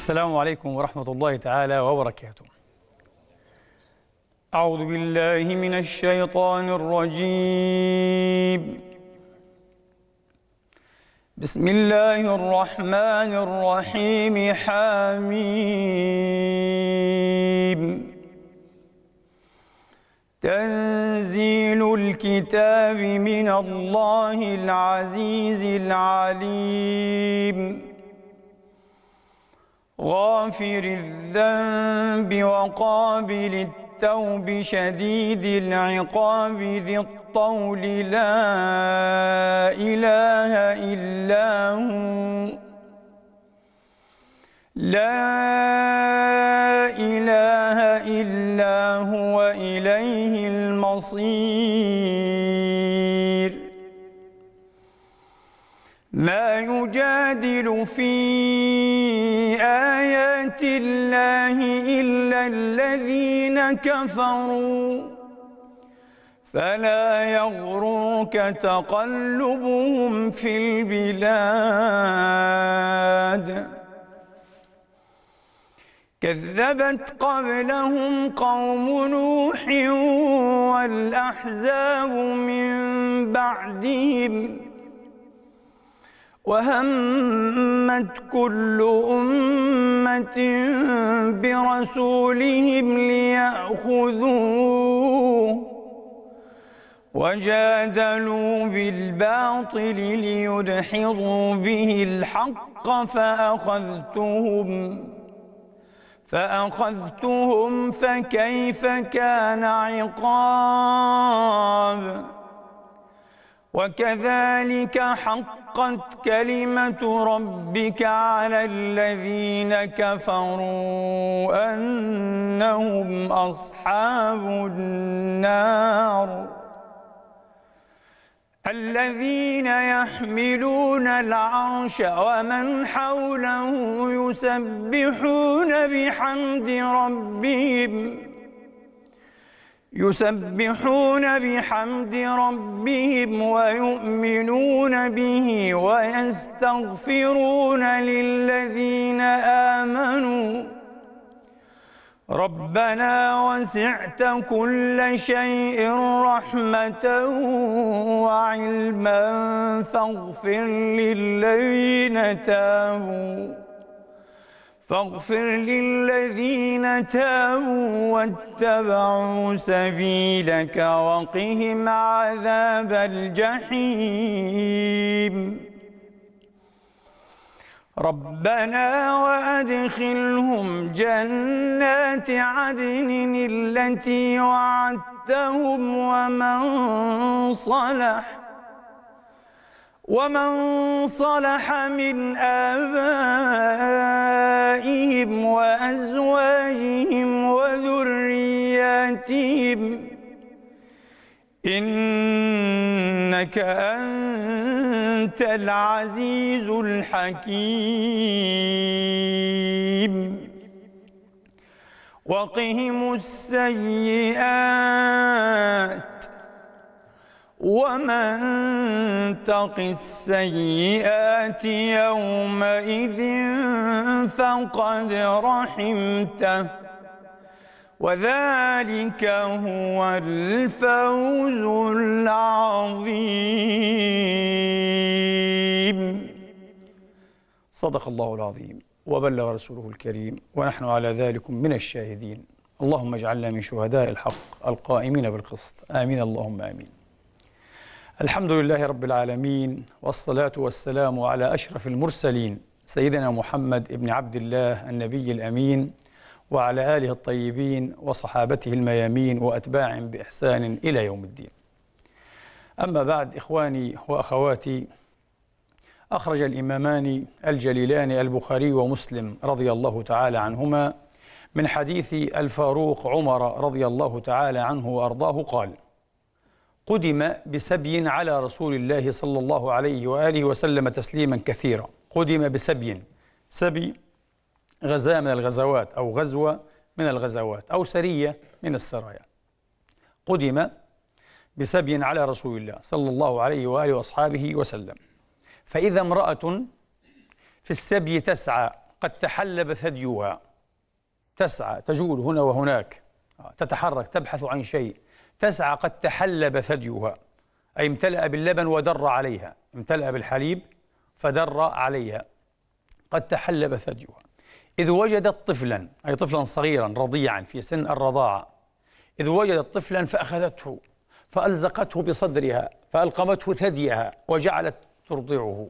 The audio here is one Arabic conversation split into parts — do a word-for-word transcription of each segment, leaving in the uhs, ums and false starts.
السلام عليكم ورحمة الله تعالى وبركاته. أعوذ بالله من الشيطان الرجيم. بسم الله الرحمن الرحيم. حميم. تنزيل الكتاب من الله العزيز العليم. غافر الذنب وقابل التوب شديد العقاب ذي الطول لا إله إلا هو لا إله إلا هو إليه المصير. ما يجادل في آيات الله إلا الذين كفروا فلا يغرك تقلبهم في البلاد. كذبت قبلهم قوم نوح والأحزاب من بعدهم وهمت كل أمة برسولهم ليأخذوه وجادلوا بالباطل ليدحضوا به الحق فأخذتهم فأخذتهم فكيف كان عقاب. وكذلك حقت كلمة ربك على الذين كفروا أنهم أصحاب النار. الذين يحملون العرش ومن حوله يسبحون بحمد ربهم يسبحون بحمد ربهم ويؤمنون به ويستغفرون للذين آمنوا ربنا وسعت كل شيء رحمة وعلما فاغفر للذين تابوا فاغفر للذين تابوا واتبعوا سبيلك وقهم عذاب الجحيم. ربنا وأدخلهم جنات عدن التي وعدتهم ومن صلح ومن صلح من آبائهم وأزواجهم وذرياتهم إنك أنت العزيز الحكيم. وقهم السيئات ومن تق السيئات يومئذ فقد رحمته وذلك هو الفوز العظيم. صدق الله العظيم وبلغ رسوله الكريم ونحن على ذلك من الشاهدين. اللهم اجعلنا من شهداء الحق القائمين بالقسط. آمين اللهم آمين. الحمد لله رب العالمين والصلاة والسلام على أشرف المرسلين سيدنا محمد ابن عبد الله النبي الأمين وعلى آله الطيبين وصحابته الميامين وأتباعهم بإحسان إلى يوم الدين. أما بعد، إخواني وأخواتي، أخرج الإمامان الجليلان البخاري ومسلم رضي الله تعالى عنهما من حديث الفاروق عمر رضي الله تعالى عنه وأرضاه قال: قدم بسبي على رسول الله صلى الله عليه وآله وسلم تسليما كثيرا. قدم بسبي، سبي غزاة من الغزوات أو غزوة من الغزوات أو سرية من السرايا. قدم بسبي على رسول الله صلى الله عليه وآله وأصحابه وسلم، فإذا امرأة في السبي تسعى قد تحلب ثديها، تسعى تجول هنا وهناك، تتحرك تبحث عن شيء، تسعى قد تحلب ثديها، أي امتلأ باللبن ودر عليها، امتلأ بالحليب فدر عليها، قد تحلب ثديها. إذ وجدت طفلا، أي طفلا صغيرا رضيعا في سن الرضاعة، إذ وجدت طفلا فأخذته فألزقته بصدرها فألقمته ثديها وجعلت ترضعه.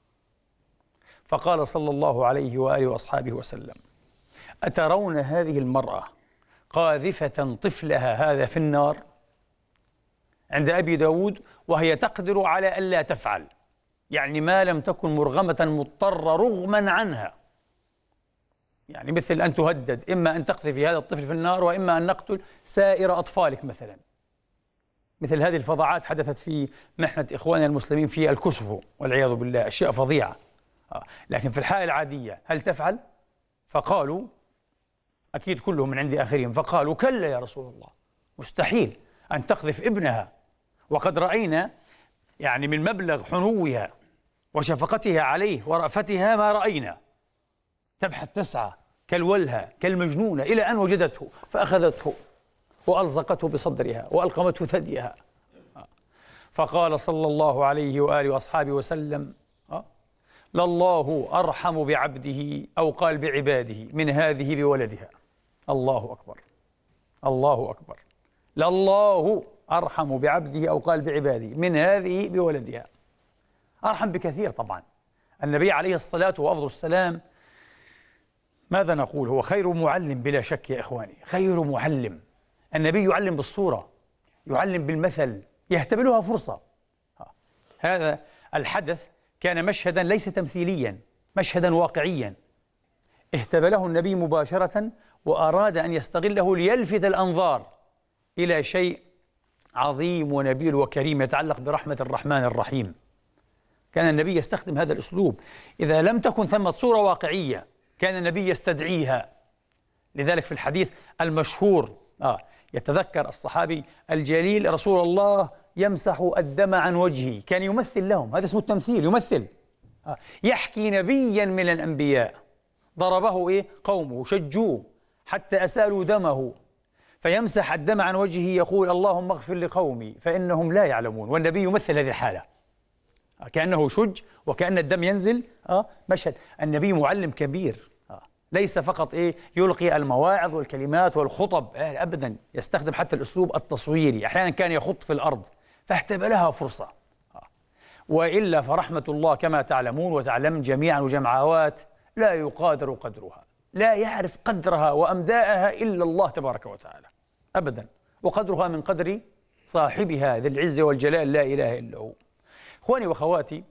فقال صلى الله عليه وآله وأصحابه وسلم: أترون هذه المرأة قاذفة طفلها هذا في النار؟ عند أبي داود وهي تقدر على ألا تفعل، يعني ما لم تكن مرغمة مضطرة رغما عنها، يعني مثل أن تهدد إما أن تقذفي هذا الطفل في النار وإما أن نقتل سائر أطفالك مثلا. مثل هذه الفظاعات حدثت في محنة إخواننا المسلمين في الكوسوفو والعياذ بالله، أشياء فظيعة. لكن في الحالة العادية هل تفعل؟ فقالوا أكيد كلهم من عند آخرهم، فقالوا: كلا يا رسول الله، مستحيل أن تقذف ابنها، وقد رأينا يعني من مبلغ حنوها وشفقتها عليه ورأفتها ما رأينا، تبحث تسعى كالولهة كالمجنونة إلى أن وجدته فأخذته وألصقته بصدرها وألقمته ثديها. فقال صلى الله عليه وآله وأصحابه وسلم: لله أرحم بعبده، أو قال بعباده، من هذه بولدها. الله أكبر، الله أكبر. لله أرحم بعبده، أو قال بعباده، من هذه بولدها. أرحم بكثير طبعا. النبي عليه الصلاة وأفضل السلام ماذا نقول؟ هو خير معلم بلا شك يا إخواني، خير معلم. النبي يعلم بالصورة، يعلم بالمثل، يهتبلها فرصة. هذا الحدث كان مشهدا ليس تمثيليا، مشهدا واقعيا اهتبله النبي مباشرة، وأراد أن يستغله ليلفت الأنظار إلى شيء عظيم ونبيل وكريم يتعلق برحمة الرحمن الرحيم. كان النبي يستخدم هذا الأسلوب، إذا لم تكن ثمة صورة واقعية كان النبي يستدعيها. لذلك في الحديث المشهور آه يتذكر الصحابي الجليل رسول الله يمسح الدم عن وجهه، كان يمثل لهم، هذا اسمه التمثيل، يمثل. آه يحكي نبيا من الأنبياء ضربه إيه؟ قومه شجوه حتى أسالوا دمه، فيمسح الدم عن وجهه يقول: اللهم اغفر لقومي فإنهم لا يعلمون. والنبي يمثل هذه الحالة، آه كأنه شج وكأن الدم ينزل. آه مشهد. النبي معلم كبير، آه ليس فقط إيه يلقي المواعظ والكلمات والخطب، آه أبدا، يستخدم حتى الأسلوب التصويري. أحيانا كان يخط في الأرض فاهتبلها فرصة. آه وإلا فرحمة الله كما تعلمون وتعلم جميعا وجمعوات لا يقادر قدرها، لا يعرف قدرها وأمداءها إلا الله تبارك وتعالى أبدا، وقدرها من قدر صاحبها ذي العزة والجلال لا إله إلا هو. إخواني وأخواتي،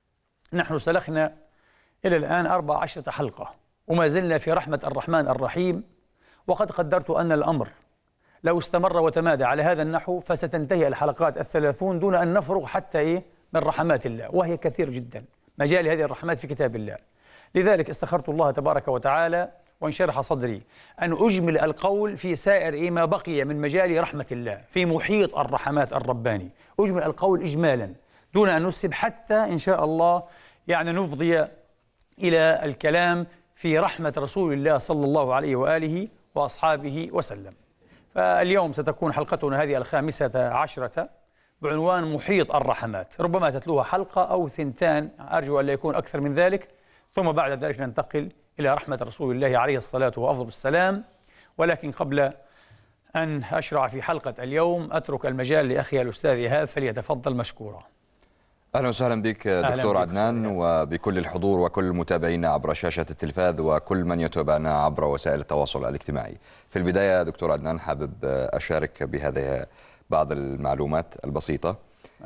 نحن سلخنا إلى الآن أربع عشرة حلقة وما زلنا في رحمة الرحمن الرحيم، وقد قدرت أن الأمر لو استمر وتمادى على هذا النحو فستنتهي الحلقات الثلاثون دون أن نفرغ حتى إيه من رحمات الله، وهي كثير جدا. مجال هذه الرحمات في كتاب الله. لذلك استخرت الله تبارك وتعالى وانشرح صدري أن أجمل القول في سائر إيه ما بقي من مجال رحمة الله في محيط الرحمات الرباني، أجمل القول إجمالا دون أن نسب، حتى إن شاء الله يعني نفضي إلى الكلام في رحمة رسول الله صلى الله عليه وآله وأصحابه وسلم. فاليوم ستكون حلقتنا هذه الخامسة عشرة بعنوان محيط الرحمات، ربما تتلوها حلقة أو ثنتان، أرجو أن لا يكون أكثر من ذلك، ثم بعد ذلك ننتقل إلى رحمة رسول الله عليه الصلاة وأفضل السلام. ولكن قبل أن أشرع في حلقة اليوم أترك المجال لأخي الأستاذ إيهاب فليتفضل مشكورا. أهلا وسهلا بك دكتور عدنان، وبكل الحضور وكل متابعينا عبر شاشة التلفاز وكل من يتابعنا عبر وسائل التواصل الاجتماعي. في البداية دكتور عدنان حابب أشارك بهذه بعض المعلومات البسيطة.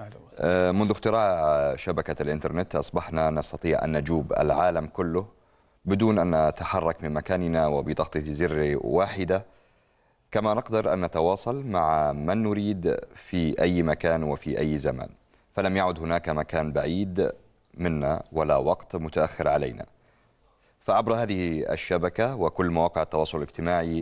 منذ اختراع شبكة الإنترنت أصبحنا نستطيع أن نجوب العالم كله بدون أن نتحرك من مكاننا وبضغطة زر واحدة، كما نقدر أن نتواصل مع من نريد في أي مكان وفي أي زمان، فلم يعد هناك مكان بعيد منا ولا وقت متأخر علينا. فعبر هذه الشبكة وكل مواقع التواصل الاجتماعي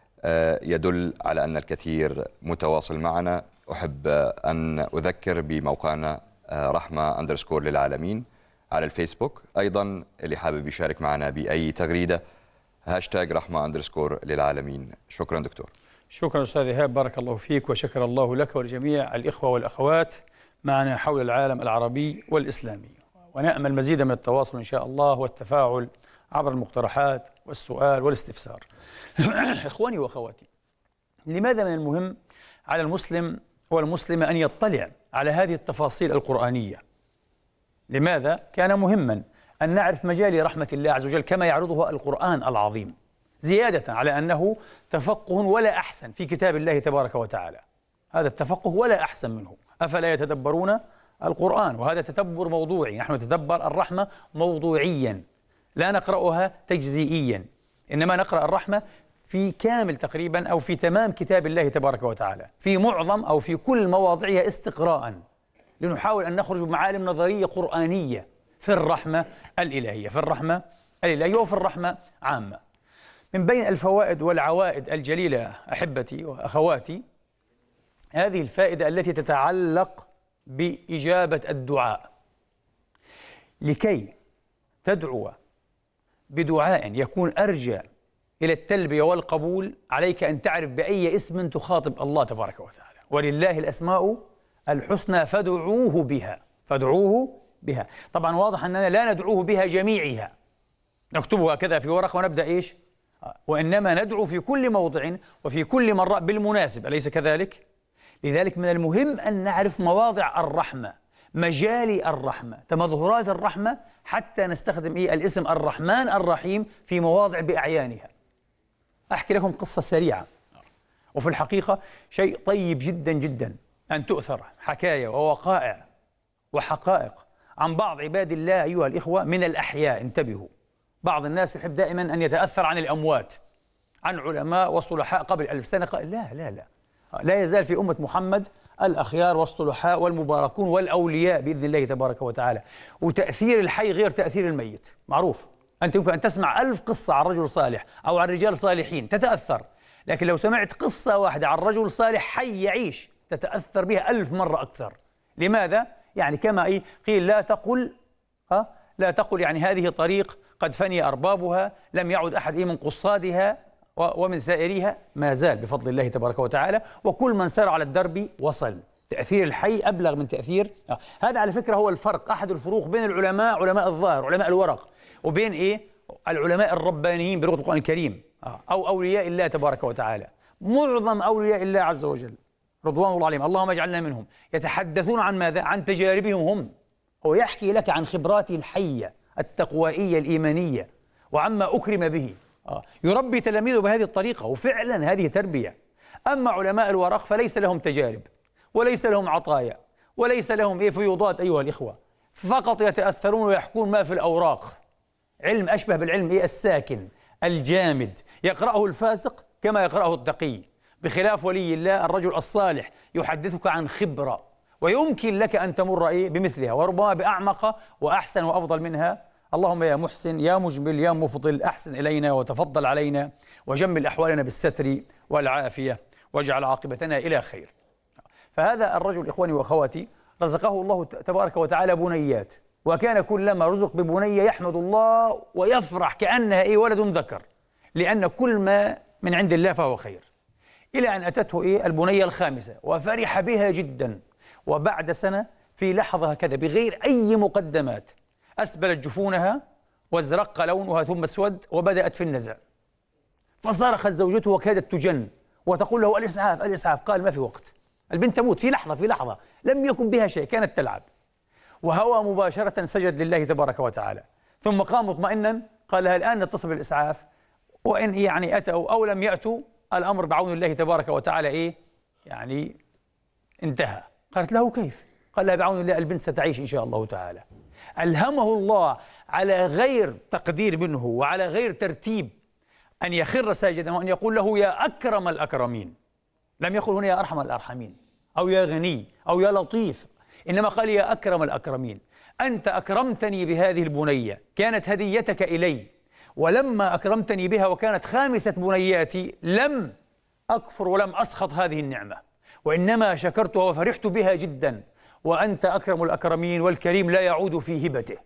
يدل على أن الكثير متواصل معنا. أحب أن أذكر بموقعنا رحمة أندرسكور للعالمين على الفيسبوك. أيضا اللي حابب يشارك معنا بأي تغريدة هاشتاج رحمة أندرسكور للعالمين. شكرا دكتور. شكرا أستاذ إيهاب، بارك الله فيك، وشكر الله لك ولجميع الإخوة والأخوات معنا حول العالم العربي والإسلامي، ونأمل مزيدا من التواصل إن شاء الله والتفاعل عبر المقترحات والسؤال والاستفسار. إخواني وأخواتي، لماذا من المهم على المسلم والمسلمة أن يطلع على هذه التفاصيل القرآنية؟ لماذا كان مهما أن نعرف مجال رحمة الله عز وجل كما يعرضه القرآن العظيم، زيادة على أنه تفقه ولا أحسن في كتاب الله تبارك وتعالى؟ هذا التفقه ولا أحسن منه. أفلا يتدبرون القرآن؟ وهذا تدبر موضوعي، نحن نتدبر الرحمة موضوعيا، لا نقرأها تجزئيا، إنما نقرأ الرحمة في كامل تقريبا أو في تمام كتاب الله تبارك وتعالى، في معظم أو في كل مواضعها استقراء، لنحاول أن نخرج بمعالم نظرية قرآنية في الرحمة الإلهية، في الرحمة الإلهية وفي الرحمة عامة. من بين الفوائد والعوائد الجليلة أحبتي وأخواتي، هذه الفائدة التي تتعلق بإجابة الدعاء. لكي تدعو بدعاء يكون أرجى إلى التلبية والقبول، عليك أن تعرف بأي اسم تخاطب الله تبارك وتعالى. ولله الأسماء الحسنى فادعوه بها، فادعوه بها. طبعا واضح أننا لا ندعوه بها جميعها، نكتبها كذا في ورقة ونبدأ إيش؟ وإنما ندعو في كل موضع وفي كل مرة بالمناسب، أليس كذلك؟ لذلك من المهم أن نعرف مواضع الرحمة، مجال الرحمة، تمظهرات الرحمة، حتى نستخدم إيه؟ الاسم الرحمن الرحيم في مواضع بأعيانها. أحكي لكم قصة سريعة، وفي الحقيقة شيء طيب جدا جدا أن تؤثر حكاية ووقائع وحقائق عن بعض عباد الله أيها الإخوة من الأحياء. انتبهوا، بعض الناس يحب دائما أن يتأثر عن الأموات، عن علماء وصلحاء قبل ألف سنة. لا لا لا لا يزال في أمة محمد الأخيار والصلحاء والمباركون والأولياء بإذن الله تبارك وتعالى. وتأثير الحي غير تأثير الميت، معروف. أنت يمكن أن تسمع ألف قصة عن رجل صالح أو عن رجال صالحين تتأثر، لكن لو سمعت قصة واحدة عن رجل صالح حي يعيش تتأثر بها ألف مرة أكثر. لماذا؟ يعني كما إيه قيل لا تقل ها لا تقل يعني هذه طريق قد فني أربابها، لم يعد أحد إيه من قصادها ومن سائريها، ما زال بفضل الله تبارك وتعالى، وكل من سار على الدرب وصل. تأثير الحي أبلغ من تأثير آه. هذا على فكرة هو الفرق، أحد الفروق بين العلماء، علماء الظاهر علماء الورق، وبين إيه العلماء الربانيين بلغة القرآن الكريم آه. أو أولياء الله تبارك وتعالى. معظم أولياء الله عز وجل رضوان الله عليهم، اللهم اجعلنا منهم، يتحدثون عن ماذا؟ عن تجاربهم هم. هو يحكي لك عن خبراته الحية التقوائية الإيمانية وعما أكرم به. آه. يربي تلاميذه بهذه الطريقة، وفعلا هذه تربية. أما علماء الورق فليس لهم تجارب وليس لهم عطايا وليس لهم إيه فيوضات أيها الإخوة، فقط يتأثرون ويحكون ما في الأوراق. علم أشبه بالعلم إيه الساكن الجامد، يقرأه الفاسق كما يقرأه التقي، بخلاف ولي الله الرجل الصالح يحدثك عن خبرة، ويمكن لك أن تمر إيه بمثلها وربما بأعمق وأحسن وأفضل منها. اللهم يا محسن يا مجمل يا مفضل، أحسن إلينا وتفضل علينا، وجمل أحوالنا بالستر والعافية، واجعل عاقبتنا إلى خير. فهذا الرجل إخواني وأخواتي رزقه الله تبارك وتعالى بنيات، وكان كلما رزق ببنية يحمد الله ويفرح كأنها إيه ولد ذكر، لأن كل ما من عند الله فهو خير. إلى أن أتته إيه البنية الخامسة وفرح بها جدا، وبعد سنة في لحظة هكذا بغير أي مقدمات أسبلت جفونها وازرق لونها ثم اسود وبدأت في النزع، فصرخت زوجته وكادت تجن وتقول له الإسعاف الإسعاف، قال ما في وقت، البنت تموت في لحظة في لحظة، لم يكن بها شيء، كانت تلعب. وهوى مباشرة سجد لله تبارك وتعالى، ثم قام مطمئنا قال لها الآن نتصل بالإسعاف، وإن يعني أتوا أو لم يأتوا الأمر بعون الله تبارك وتعالى إيه يعني انتهى. قالت له كيف؟ قال لها بعون الله البنت ستعيش إن شاء الله تعالى. ألهمه الله على غير تقدير منه وعلى غير ترتيب أن يخر ساجدا وأن يقول له يا أكرم الأكرمين. لم يقل هنا يا أرحم الأرحمين أو يا غني أو يا لطيف، إنما قال يا أكرم الأكرمين، أنت أكرمتني بهذه البنية، كانت هديتك إلي، ولما أكرمتني بها وكانت خامسة بنياتي لم أكفر ولم أسخط هذه النعمة، وإنما شكرتها وفرحت بها جدا، وأنت أكرم الأكرمين، والكريم لا يعود في هبته،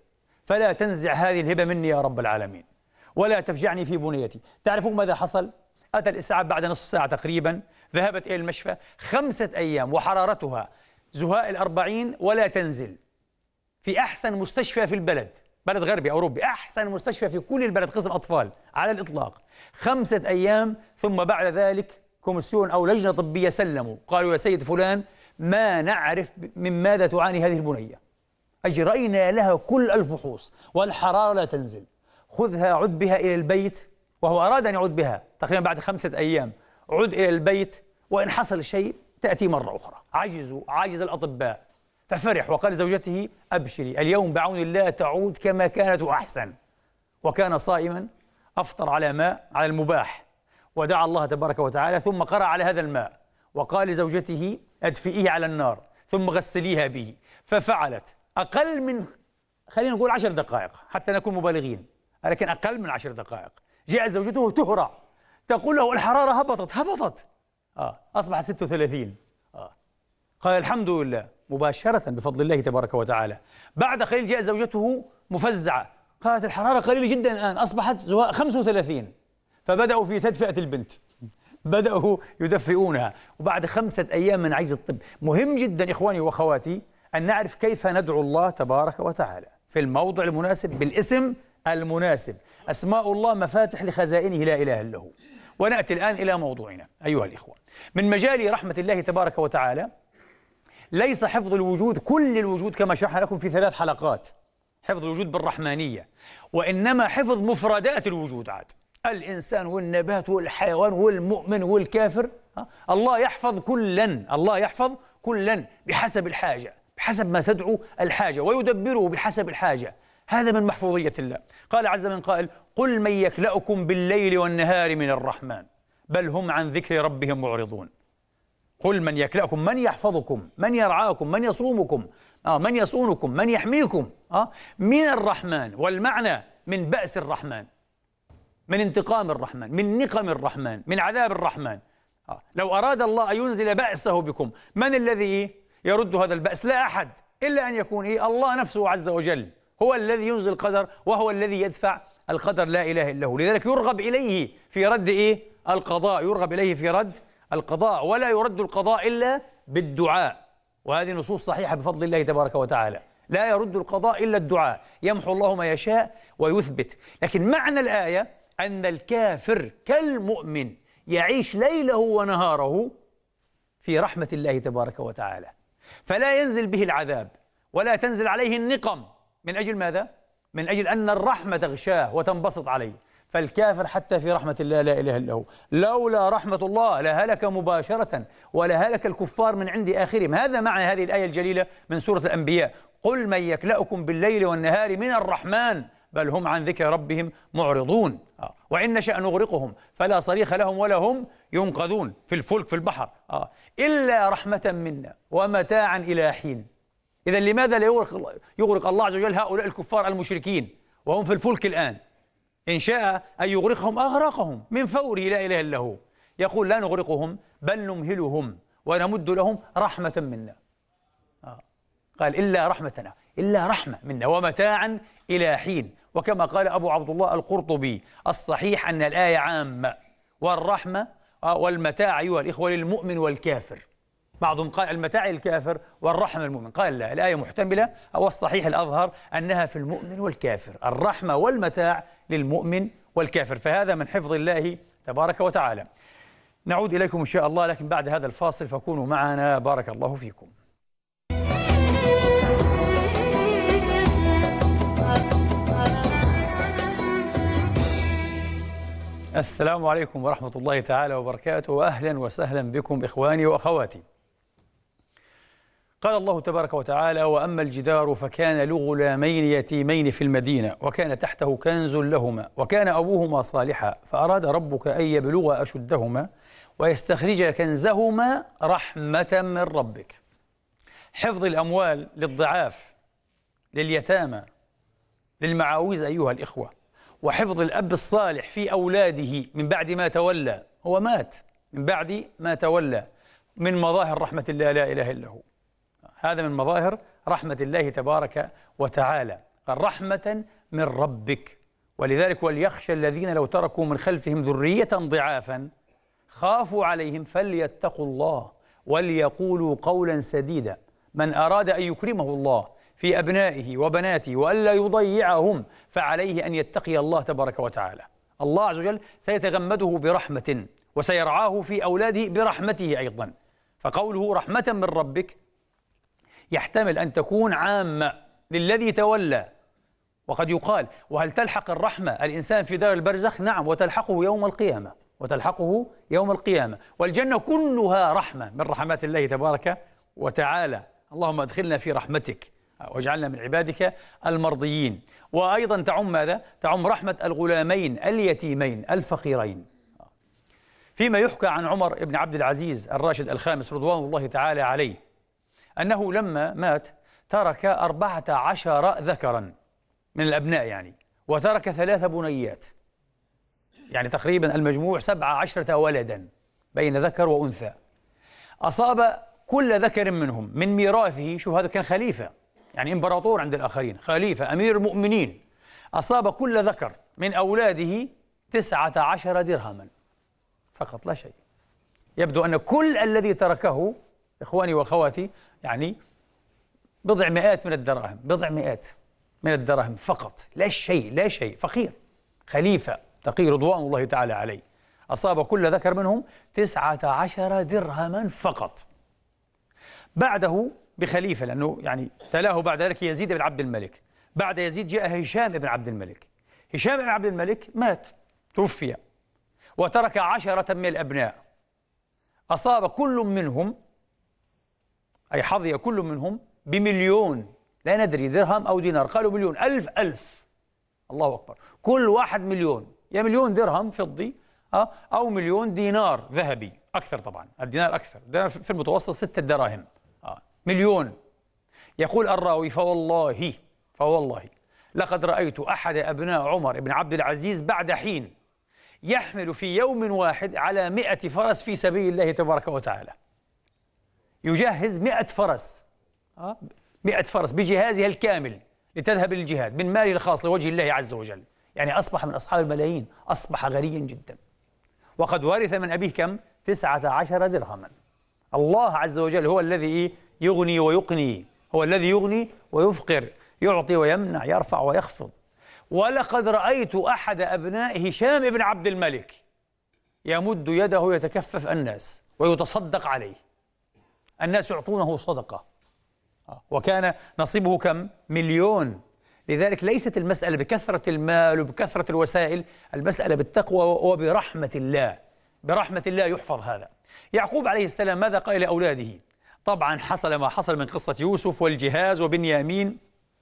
فلا تنزع هذه الهبة مني يا رب العالمين ولا تفجعني في بنيتي. تعرفون ماذا حصل؟ أتى الإسعاف بعد نصف ساعة تقريبا، ذهبت إلى المشفى، خمسة أيام وحرارتها زهاء الأربعين ولا تنزل، في أحسن مستشفى في البلد، بلد غربي أوروبي، أحسن مستشفى في كل البلد قسم أطفال على الإطلاق، خمسة أيام. ثم بعد ذلك كوميسيون أو لجنة طبية سلموا، قالوا يا سيد فلان ما نعرف من ماذا تعاني هذه البنية، أجرينا لها كل الفحوص والحرارة لا تنزل، خذها عد بها إلى البيت. وهو أراد أن يعود بها تقريبا بعد خمسة أيام، عد إلى البيت وإن حصل شيء تأتي مرة أخرى. عجزوا، عجز الأطباء، ففرح وقال لزوجته أبشري اليوم بعون الله تعود كما كانت وأحسن. وكان صائما، أفطر على ماء، على المباح، ودعا الله تبارك وتعالى، ثم قرأ على هذا الماء وقال لزوجته أدفئيه على النار ثم غسليها به، ففعلت. أقل من خلينا نقول عشر دقائق حتى نكون مبالغين، لكن أقل من عشر دقائق جاءت زوجته تهرع تقول له الحرارة هبطت هبطت آه أصبحت ستة وثلاثين. آه قال الحمد لله مباشرة بفضل الله تبارك وتعالى. بعد قليل جاءت زوجته مفزعة، قالت الحرارة قليلة جدا الآن، أصبحت زهاء خمسة وثلاثين. فبدأوا في تدفئة البنت، بدأوا يدفئونها. وبعد خمسة أيام من عجز الطب. مهم جدا إخواني وأخواتي أن نعرف كيف ندعو الله تبارك وتعالى في الموضع المناسب بالاسم المناسب. أسماء الله مفاتح لخزائنه لا إله إلا هو. ونأتي الآن إلى موضوعنا أيها الإخوة. من مجال رحمة الله تبارك وتعالى ليس حفظ الوجود كل الوجود كما شرحنا لكم في ثلاث حلقات، حفظ الوجود بالرحمانية، وإنما حفظ مفردات الوجود عاد، الإنسان والنبات والحيوان والمؤمن والكافر. الله يحفظ كلا، الله يحفظ كلا بحسب الحاجة، بحسب ما تدعو الحاجة، ويدبره بحسب الحاجة. هذا من محفوظية الله. قال عز من قائل قل من يكلأكم بالليل والنهار من الرحمن بل هم عن ذكر ربهم معرضون. قل من يكلأكم، من يحفظكم، من يرعاكم، من يصومكم، آه من يصونكم، من يحميكم آه من الرحمن. والمعنى من بأس الرحمن، من انتقام الرحمن، من نقم الرحمن، من عذاب الرحمن. آه لو أراد الله أن ينزل بأسه بكم، من الذي يرد هذا البأس؟ لا أحد، إلا أن يكون إيه؟ الله نفسه عز وجل هو الذي ينزل القدر، وهو الذي يدفع القدر، لا إله إلا هو. لذلك يرغب إليه في رد إيه؟ القضاء، يرغب إليه في رد القضاء، ولا يرد القضاء إلا بالدعاء. وهذه نصوص صحيحة بفضل الله تبارك وتعالى. لا يرد القضاء إلا الدعاء، يمحو الله ما يشاء ويثبت. لكن معنى الآية أن الكافر كالمؤمن يعيش ليله ونهاره في رحمة الله تبارك وتعالى، فلا ينزل به العذاب ولا تنزل عليه النقم. من أجل ماذا؟ من أجل أن الرحمة تغشاه وتنبسط عليه. فالكافر حتى في رحمة الله لا إله إلا هو. لولا رحمة الله لهلك مباشرة ولهلك الكفار من عند آخرهم. هذا معنى هذه الآية الجليلة من سورة الأنبياء. قل من يكلأكم بالليل والنهار من الرحمن بل هم عن ذكر ربهم معرضون. آه. وإن نشأ نغرقهم فلا صريخ لهم ولا هم ينقذون في الفلك في البحر آه. إلا رحمة منا ومتاعا إلى حين. إذا لماذا لا يغرق, يغرق الله عز وجل هؤلاء الكفار المشركين وهم في الفلك الآن؟ إن شاء أن يغرقهم أغرقهم من فوره لا إله إلا هو. يقول لا نغرقهم بل نمهلهم ونمد لهم رحمة منا. آه. قال إلا رحمتنا، إلا رحمة منا ومتاعا إلى حين. وكما قال أبو عبد الله القرطبي الصحيح أن الآية عامة، والرحمة والمتاع أيها الإخوة للمؤمن والكافر. بعضهم قال المتاع للكافر والرحمة للمؤمن، قال لا، الآية محتملة، أو الصحيح الأظهر أنها في المؤمن والكافر، الرحمة والمتاع للمؤمن والكافر. فهذا من حفظ الله تبارك وتعالى. نعود إليكم إن شاء الله، لكن بعد هذا الفاصل فكونوا معنا بارك الله فيكم. السلام عليكم ورحمة الله تعالى وبركاته، وأهلا وسهلا بكم إخواني وأخواتي. قال الله تبارك وتعالى وأما الجدار فكان لغلامين يتيمين في المدينة وكان تحته كنز لهما وكان أبوهما صالحا فأراد ربك أن يبلغا أشدهما ويستخرج كنزهما رحمة من ربك. حفظ الأموال للضعاف، لليتامى، للمعاويز أيها الإخوة، وحفظ الأب الصالح في أولاده من بعد ما تولى، هو مات من بعد ما تولى، من مظاهر رحمة الله لا إله إلا هو. هذا من مظاهر رحمة الله تبارك وتعالى. قال رحمة من ربك. ولذلك وليخشى الذين لو تركوا من خلفهم ذرية ضعافا خافوا عليهم فليتقوا الله وليقولوا قولا سديدا. من أراد أن يكرمه الله في أبنائه وبناته وألا يضيعهم فعليه أن يتقي الله تبارك وتعالى. الله عز وجل سيتغمده برحمة وسيرعاه في أولاده برحمته أيضا. فقوله رحمة من ربك يحتمل أن تكون عامة للذي تولى، وقد يقال وهل تلحق الرحمة الإنسان في دار البرزخ؟ نعم، وتلحقه يوم القيامة، وتلحقه يوم القيامة. والجنة كلها رحمة من رحمات الله تبارك وتعالى. اللهم ادخلنا في رحمتك واجعلنا من عبادك المرضيين. وأيضا تعم ماذا؟ تعم رحمة الغلامين اليتيمين الفقيرين. فيما يحكى عن عمر بن عبد العزيز الراشد الخامس رضوان الله تعالى عليه أنه لما مات ترك أربعة عشر ذكرا من الأبناء يعني، وترك ثلاث بنيات، يعني تقريبا المجموع سبع عشرة ولدا بين ذكر وأنثى. أصاب كل ذكر منهم من ميراثه، شوف هذا كان خليفة يعني إمبراطور عند الآخرين، خليفة أمير المؤمنين، أصاب كل ذكر من أولاده تسعة عشر درهما فقط لا شيء. يبدو أن كل الذي تركه إخواني وأخواتي يعني بضع مئات من الدراهم، بضع مئات من الدراهم فقط، لا شيء لا شيء، فقير خليفة تقي رضوان الله تعالى عليه، أصاب كل ذكر منهم تسعة عشر درهما فقط. بعده بخليفة، لأنه يعني تلاه بعد ذلك يزيد بن عبد الملك، بعد يزيد جاء هشام بن عبد الملك. هشام بن عبد الملك مات، توفي، وترك عشرة من الأبناء، أصاب كل منهم أي حظي كل منهم بمليون، لا ندري درهم أو دينار، قالوا مليون، ألف ألف، الله أكبر، كل واحد مليون، يا مليون درهم فضي أو مليون دينار ذهبي، أكثر طبعا، الدينار أكثر، الدينار في المتوسط ستة دراهم، مليون. يقول الراوي فوالله فوالله لقد رأيت أحد أبناء عمر بن عبد العزيز بعد حين يحمل في يوم واحد على مئة فرس في سبيل الله تبارك وتعالى، يجهز مئة فرس، مئة فرس بجهازها الكامل لتذهب للجهاد من ماله الخاص لوجه الله عز وجل، يعني أصبح من أصحاب الملايين، أصبح غنيا جدا، وقد ورث من أبيه كم؟ تسعة عشر درهما. الله عز وجل هو الذي يغني ويقني، هو الذي يغني ويفقر، يعطي ويمنع، يرفع ويخفض. ولقد رأيت أحد أبناء هشام بن عبد الملك يمد يده يتكفف الناس ويتصدق عليه، الناس يعطونه صدقة، وكان نصيبه كم؟ مليون. لذلك ليست المسألة بكثرة المال وبكثرة الوسائل، المسألة بالتقوى وبرحمة الله، برحمة الله يحفظ هذا. يعقوب عليه السلام ماذا قال لأولاده؟ طبعا حصل ما حصل من قصة يوسف والجهاز وبنيامين.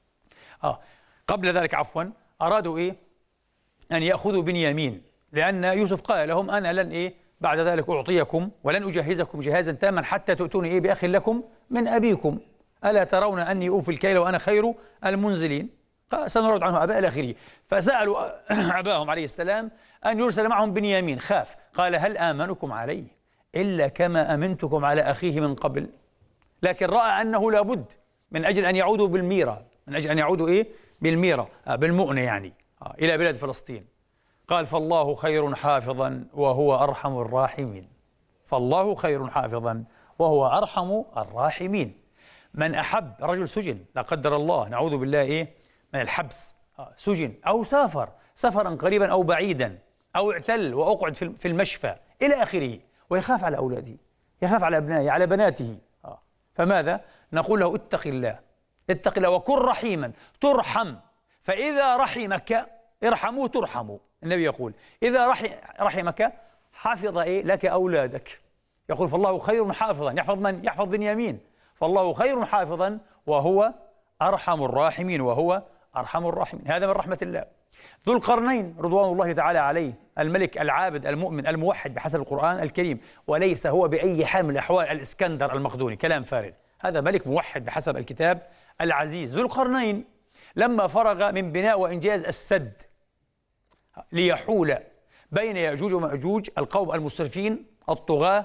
آه قبل ذلك عفوا أرادوا إيه؟ أن يأخذوا بنيامين، لأن يوسف قال لهم أنا لن إيه بعد ذلك أعطيكم ولن أجهزكم جهازا تاما حتى تؤتوني إيه بأخ لكم من أبيكم، ألا ترون أني أوفي الكيل وأنا خير المنزلين؟ سنرد عنه أباء إلى آخره. فسألوا أباهم عليه السلام أن يرسل معهم بنيامين، خاف، قال هل آمنكم عليه إلا كما أمنتكم على أخيه من قبل؟ لكن رأى أنه لابد من أجل أن يعودوا بالميرة، من أجل أن يعودوا إيه؟ بالميرة، آه بالمؤنة يعني، آه إلى بلاد فلسطين. قال فالله خير حافظا وهو أرحم الراحمين، فالله خير حافظا وهو أرحم الراحمين. من أحب رجل سجن لا قدر الله، نعوذ بالله إيه من الحبس، آه سجن أو سافر سفرا قريبا أو بعيدا أو اعتل وأقعد في المشفى إلى آخره، ويخاف على أولاده، يخاف على أبنائه، على بناته، آه فماذا نقول له؟ اتق الله، اتق الله وكن رحيما ترحم، فإذا رحمك ارحموا ترحموا. النبي يقول إذا رحمك حفظ إيه لك أولادك، يقول فالله خير حافظا، يحفظ من؟ يحفظ بنيامين، فالله خير حافظا وهو أرحم الراحمين، وهو أرحم الراحمين. هذا من رحمة الله. ذو القرنين رضوان الله تعالى عليه، الملك العابد المؤمن الموحد بحسب القرآن الكريم، وليس هو بأي حال من الأحوال الإسكندر المقدوني، كلام فارغ، هذا ملك موحد بحسب الكتاب العزيز. ذو القرنين لما فرغ من بناء وإنجاز السد ليحول بين يأجوج ومأجوج القوم المسرفين الطغاة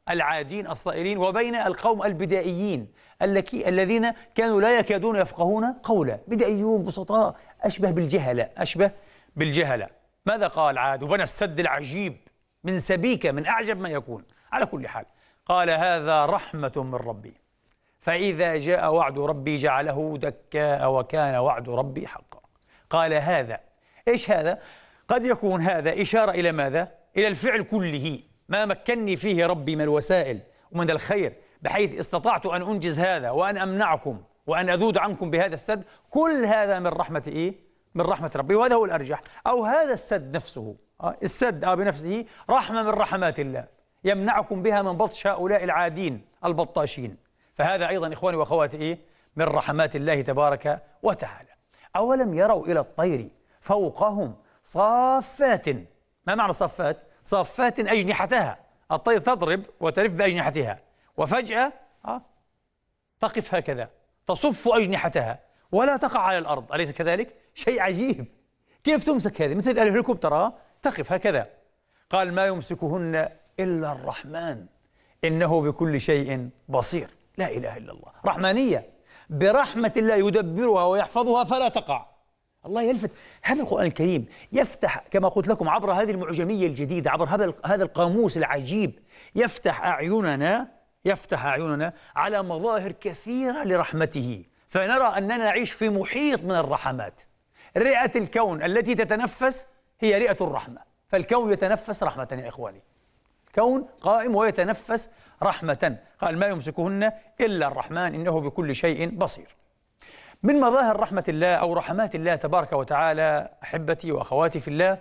العادين الصائرين وبين القوم البدائيين الذين كانوا لا يكادون يفقهون قولا، بدائيون بسطاء أشبه بالجهلة أشبه بالجهلة. ماذا قال عاد؟ وبنى السد العجيب من سبيكة، من أعجب ما يكون. على كل حال قال هذا رحمة من ربي فإذا جاء وعد ربي جعله دكاء وكان وعد ربي حقا. قال هذا، إيش هذا؟ قد يكون هذا إشارة إلى ماذا؟ إلى الفعل كله، ما مكنني فيه ربي من الوسائل ومن الخير بحيث استطعت أن أنجز هذا وأن أمنعكم وأن أذود عنكم بهذا السد، كل هذا من رحمة إيه؟ من رحمة ربي، وهذا هو الأرجح. أو هذا السد نفسه، السد بنفسه رحمة من رحمات الله يمنعكم بها من بطش هؤلاء العادين البطاشين، فهذا أيضا إخواني وأخواتي إيه؟ من رحمات الله تبارك وتعالى. أولم يروا إلى الطير فوقهم صافات؟ ما معنى صافات؟ صافات أجنحتها، الطير تضرب وتلف بأجنحتها وفجأة آه تقف هكذا تصف أجنحتها ولا تقع على الأرض، أليس كذلك؟ شيء عجيب، كيف تمسك هذه؟ مثل الهليكوبتر تقف هكذا. قال ما يمسكهن إلا الرحمن إنه بكل شيء بصير. لا إله إلا الله، رحمانية، برحمة الله يدبرها ويحفظها فلا تقع. الله يلفت، هذا القرآن الكريم يفتح كما قلت لكم عبر هذه المعجمية الجديدة، عبر هذا هذا القاموس العجيب، يفتح أعيننا يفتح أعيننا على مظاهر كثيرة لرحمته، فنرى أننا نعيش في محيط من الرحمات. رئة الكون التي تتنفس هي رئة الرحمة، فالكون يتنفس رحمة يا إخواني، كون قائم ويتنفس رحمة. قال ما يمسكهن إلا الرحمن إنه بكل شيء بصير. من مظاهر رحمة الله أو رحمات الله تبارك وتعالى أحبتي وأخواتي في الله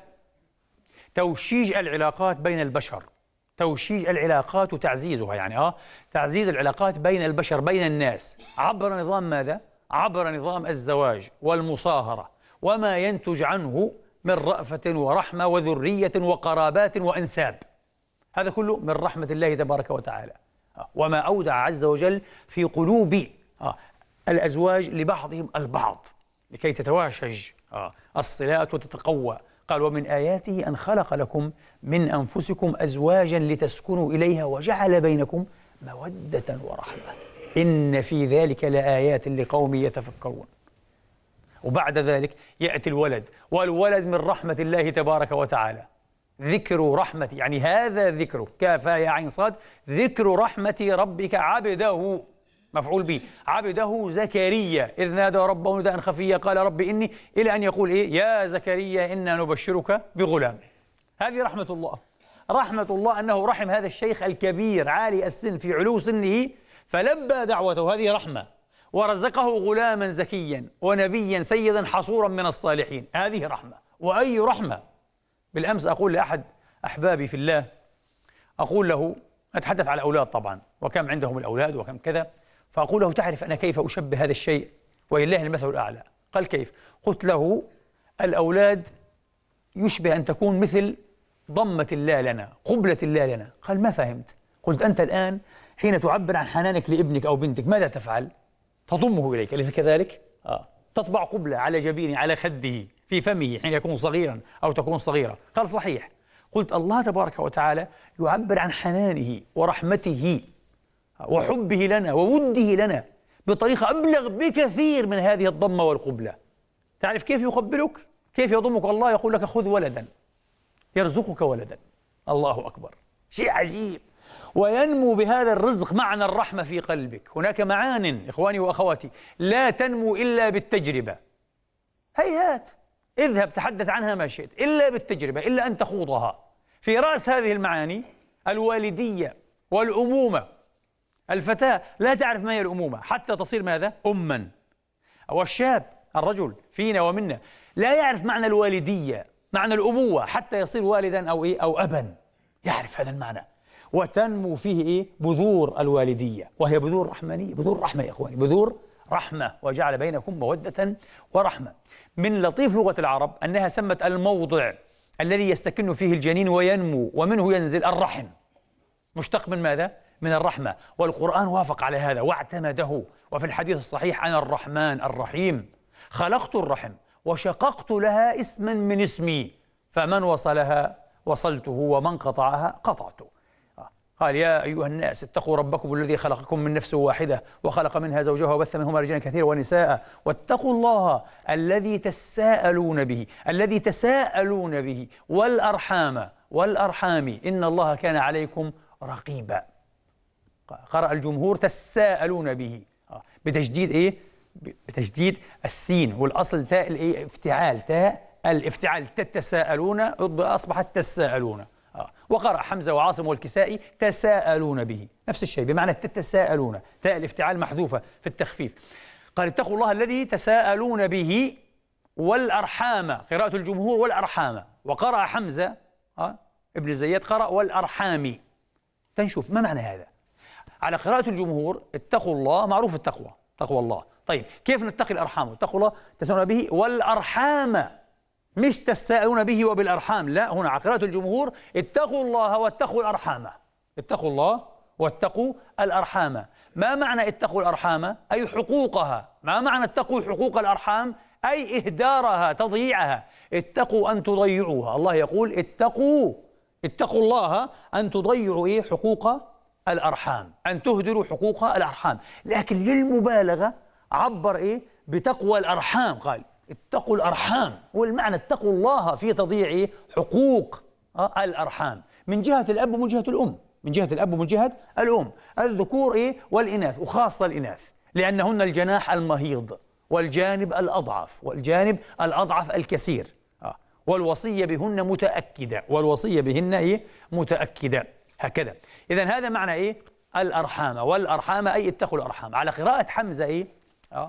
توشيج العلاقات بين البشر، توشيج العلاقات وتعزيزها، يعني آه تعزيز العلاقات بين البشر بين الناس عبر نظام ماذا؟ عبر نظام الزواج والمصاهرة وما ينتج عنه من رأفة ورحمة وذرية وقرابات وأنساب، هذا كله من رحمة الله تبارك وتعالى. وما أودع عز وجل في قلوب الأزواج لبعضهم البعض لكي تتواشج الصلات وتتقوى. قال ومن آياته أن خلق لكم من أنفسكم أزواجا لتسكنوا إليها وجعل بينكم مودة ورحمة إن في ذلك لآيات لقوم يتفكرون. وبعد ذلك يأتي الولد، والولد من رحمة الله تبارك وتعالى. ذكر رحمة، يعني هذا ذكر كافا يا عين صاد، ذكر رحمة ربك عبده، مفعول به، عبده زكريا إذ نادى ربه نداء خفيا قال رب إني، إلى أن يقول إيه يا زكريا إنا نبشرك بغلام. هذه رحمة الله، رحمة الله أنه رحم هذا الشيخ الكبير عالي السن في علو سنه فلبى دعوته، هذه رحمة، ورزقه غلاما زكيا ونبيا سيدا حصورا من الصالحين، هذه رحمة. وأي رحمة! بالأمس أقول لأحد أحبابي في الله، أقول له، أتحدث على الأولاد طبعا وكم عندهم الأولاد وكم كذا، فأقول له تعرف أنا كيف أشبه هذا الشيء ولله المثل الأعلى؟ قال كيف؟ قلت له الأولاد يشبه أن تكون مثل ضمة الله لنا، قبلة الله لنا. قال ما فهمت. قلت أنت الآن حين تعبر عن حنانك لابنك أو بنتك ماذا تفعل؟ تضمه إليك، أليس كذلك؟ آه. تطبع قبلة على جبينه على خده في فمه حين يكون صغيرا أو تكون صغيرة. قال صحيح. قلت الله تبارك وتعالى يعبر عن حنانه ورحمته وحبه لنا ووده لنا بطريقة أبلغ بكثير من هذه الضمة والقبلة. تعرف كيف يقبلك؟ كيف يضمك؟ الله يقول لك خذ ولدا، يرزقك ولدا. الله أكبر، شيء عجيب. وينمو بهذا الرزق معنى الرحمة في قلبك. هناك معان إخواني وأخواتي لا تنمو إلا بالتجربة، هيهات اذهب تحدث عنها ما شئت إلا بالتجربة، إلا أن تخوضها. في رأس هذه المعاني الوالدية والأمومة. الفتاة لا تعرف ما هي الأمومة حتى تصير ماذا؟ أما. أو الشاب الرجل فينا ومنا لا يعرف معنى الوالدية، معنى الأبوة حتى يصير والدا أو إيه أو أبا، يعرف هذا المعنى. وتنمو فيه إيه؟ بذور الوالدية، وهي بذور رحمانية، بذور رحمة يا إخواني، بذور رحمة. وجعل بينكم مودة ورحمة. من لطيف لغة العرب أنها سمت الموضع الذي يستكن فيه الجنين وينمو ومنه ينزل الرحم، مشتق من ماذا؟ من الرحمة. والقرآن وافق على هذا واعتمده. وفي الحديث الصحيح أنا الرحمن الرحيم خلقت الرحم وشققت لها اسما من اسمي فمن وصلها وصلته ومن قطعها قطعته. قال يا أيها الناس اتقوا ربكم الذي خلقكم من نفس واحدة وخلق منها زوجها وبث منهما رجالا كثيرا ونساء واتقوا الله الذي تساءلون به الذي تساءلون به والأرحام والأرحام إن الله كان عليكم رقيبا. قرأ الجمهور تساءلون به بتجديد إيه؟ بتجديد السين، والأصل تاء الإيه؟ افتعال، تاء الافتعال، تتساءلون أصبحت تساءلون. وقرأ حمزة وعاصم والكسائي تساءلون به، نفس الشيء بمعنى تتساءلون، تاء الافتعال محذوفة في التخفيف. قال اتقوا الله الذي تساءلون به والأرحام، قراءة الجمهور والأرحام. وقرأ حمزة آه ابن زياد قرأ والأرحام. تنشوف ما معنى هذا؟ على قراءة الجمهور اتقوا الله معروف التقوى، تقوى الله. طيب كيف نتقي الأرحام؟ اتقوا الله تساءلون به والأرحام، مش تساءلون به وبالأرحام، لا، هنا على قراءة الجمهور اتقوا الله واتقوا الأرحام، اتقوا الله واتقوا الأرحام. ما معنى اتقوا الأرحام؟ أي حقوقها. ما معنى اتقوا حقوق الأرحام؟ أي إهدارها، تضييعها. اتقوا أن تضيعوها. الله يقول اتقوا اتقوا الله أن تضيعوا إيه؟ حقوق الأرحام، أن تهدروا حقوق الأرحام. لكن للمبالغة عبر إيه؟ بتقوى الأرحام، قال اتقوا الأرحام، والمعنى اتقوا الله في تضييع إيه؟ حقوق آه الأرحام من جهة الأب ومن جهة الأم، من جهة الأب ومن جهة الأم، الذكور إيه؟ والإناث، وخاصة الإناث لأنهن الجناح المهيض والجانب الأضعف والجانب الأضعف الكثير. آه. والوصية بهن متأكدة، والوصية بهن إيه؟ متأكدة، هكذا. إذن هذا معنى إيه؟ الأرحام، والأرحام أي اتقوا الأرحام. على قراءة حمزة إيه؟ آه.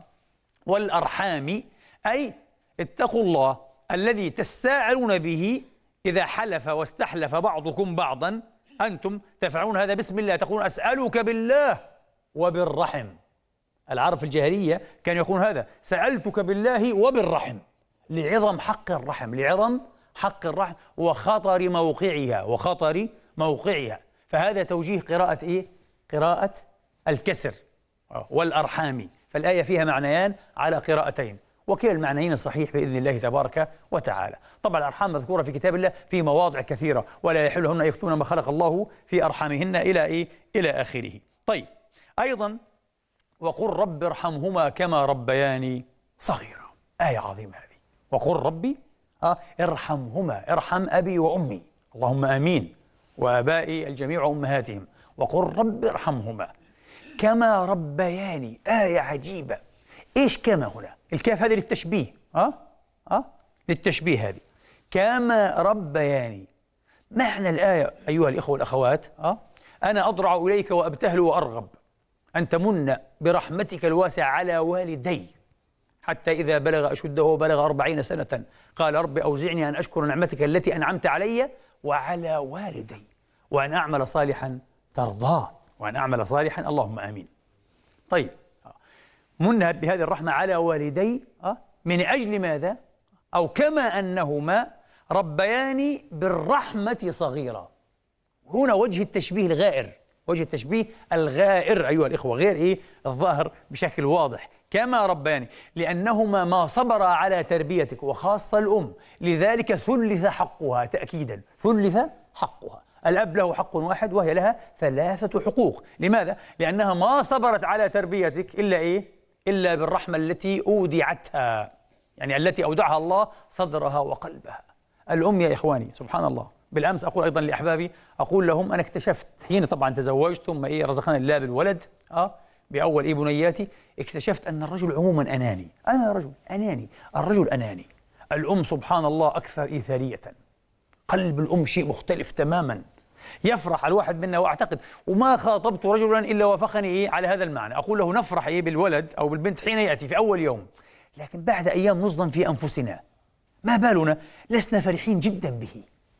والأرحام أي اتقوا الله الذي تساءلون به إذا حلف واستحلف بعضكم بعضا، أنتم تفعلون هذا بسم الله، تقولون أسألك بالله وبالرحم. العرب في الجاهلية كان يقول هذا، سألتك بالله وبالرحم، لعظم حق الرحم، لعظم حق الرحم وخطر موقعها، وخطر موقعها. فهذا توجيه قراءة إيه؟ قراءة الكسر والأرحام. فالآية فيها معنيان على قراءتين، وكلا المعنيين صحيح بإذن الله تبارك وتعالى. طبعا الأرحام مذكورة في كتاب الله في مواضع كثيرة، ولا يحل لهن أن يكتمن ما خلق الله في أرحامهن إلى إيه؟ إلى آخره. طيب أيضا وقل رب ارحمهما كما ربياني صغيرا، آية عظيمة هذه. وقل ربي آه ارحمهما، ارحم أبي وأمي، اللهم آمين، وآبائي الجميع وأمهاتهم. وقل رب ارحمهما كما ربياني، آية عجيبة. إيش كما هنا؟ الكاف هذه للتشبيه، أه؟ أه؟ للتشبيه هذه، كما ربياني. معنى الآية أيها الإخوة والأخوات، أه؟ أنا أضرع إليك وأبتهل وأرغب أن تمن برحمتك الواسعة على والدي حتى إذا بلغ أشده وبلغ أربعين سنة قال رب أوزعني أن أشكر نعمتك التي أنعمت علي وعلى والدي وأن أعمل صالحا ترضاه، وأن أعمل صالحا، اللهم آمين. طيب من بهذه الرحمة على والدي من أجل ماذا؟ أو كما أنهما ربياني بالرحمة صغيرا. هنا وجه التشبيه الغائر، وجه التشبيه الغائر أيها الإخوة، غير إيه؟ الظاهر بشكل واضح. كما ربياني لأنهما ما صبر على تربيتك، وخاصة الأم، لذلك ثلث حقها تأكيدا، ثلث حقها. الأب له حق واحد وهي لها ثلاثة حقوق. لماذا؟ لأنها ما صبرت على تربيتك إلا إيه؟ إلا بالرحمة التي أودعتها، يعني التي أودعها الله صدرها وقلبها. الأم يا إخواني سبحان الله، بالأمس أقول أيضا لأحبابي، أقول لهم أنا اكتشفت حين طبعا تزوجت ثم إيه رزقنا الله بالولد أه بأول إيه بنياتي، اكتشفت أن الرجل عموما أناني. أنا رجل أناني، الرجل أناني. الأم سبحان الله أكثر إيثارية، قلب الأم شيء مختلف تماما، يفرح الواحد منا. وأعتقد وما خاطبت رجلا إلا وافقني إيه على هذا المعنى، أقول له نفرح إيه بالولد أو بالبنت حين يأتي في أول يوم، لكن بعد أيام نصدم في أنفسنا، ما بالنا لسنا فرحين جدا به،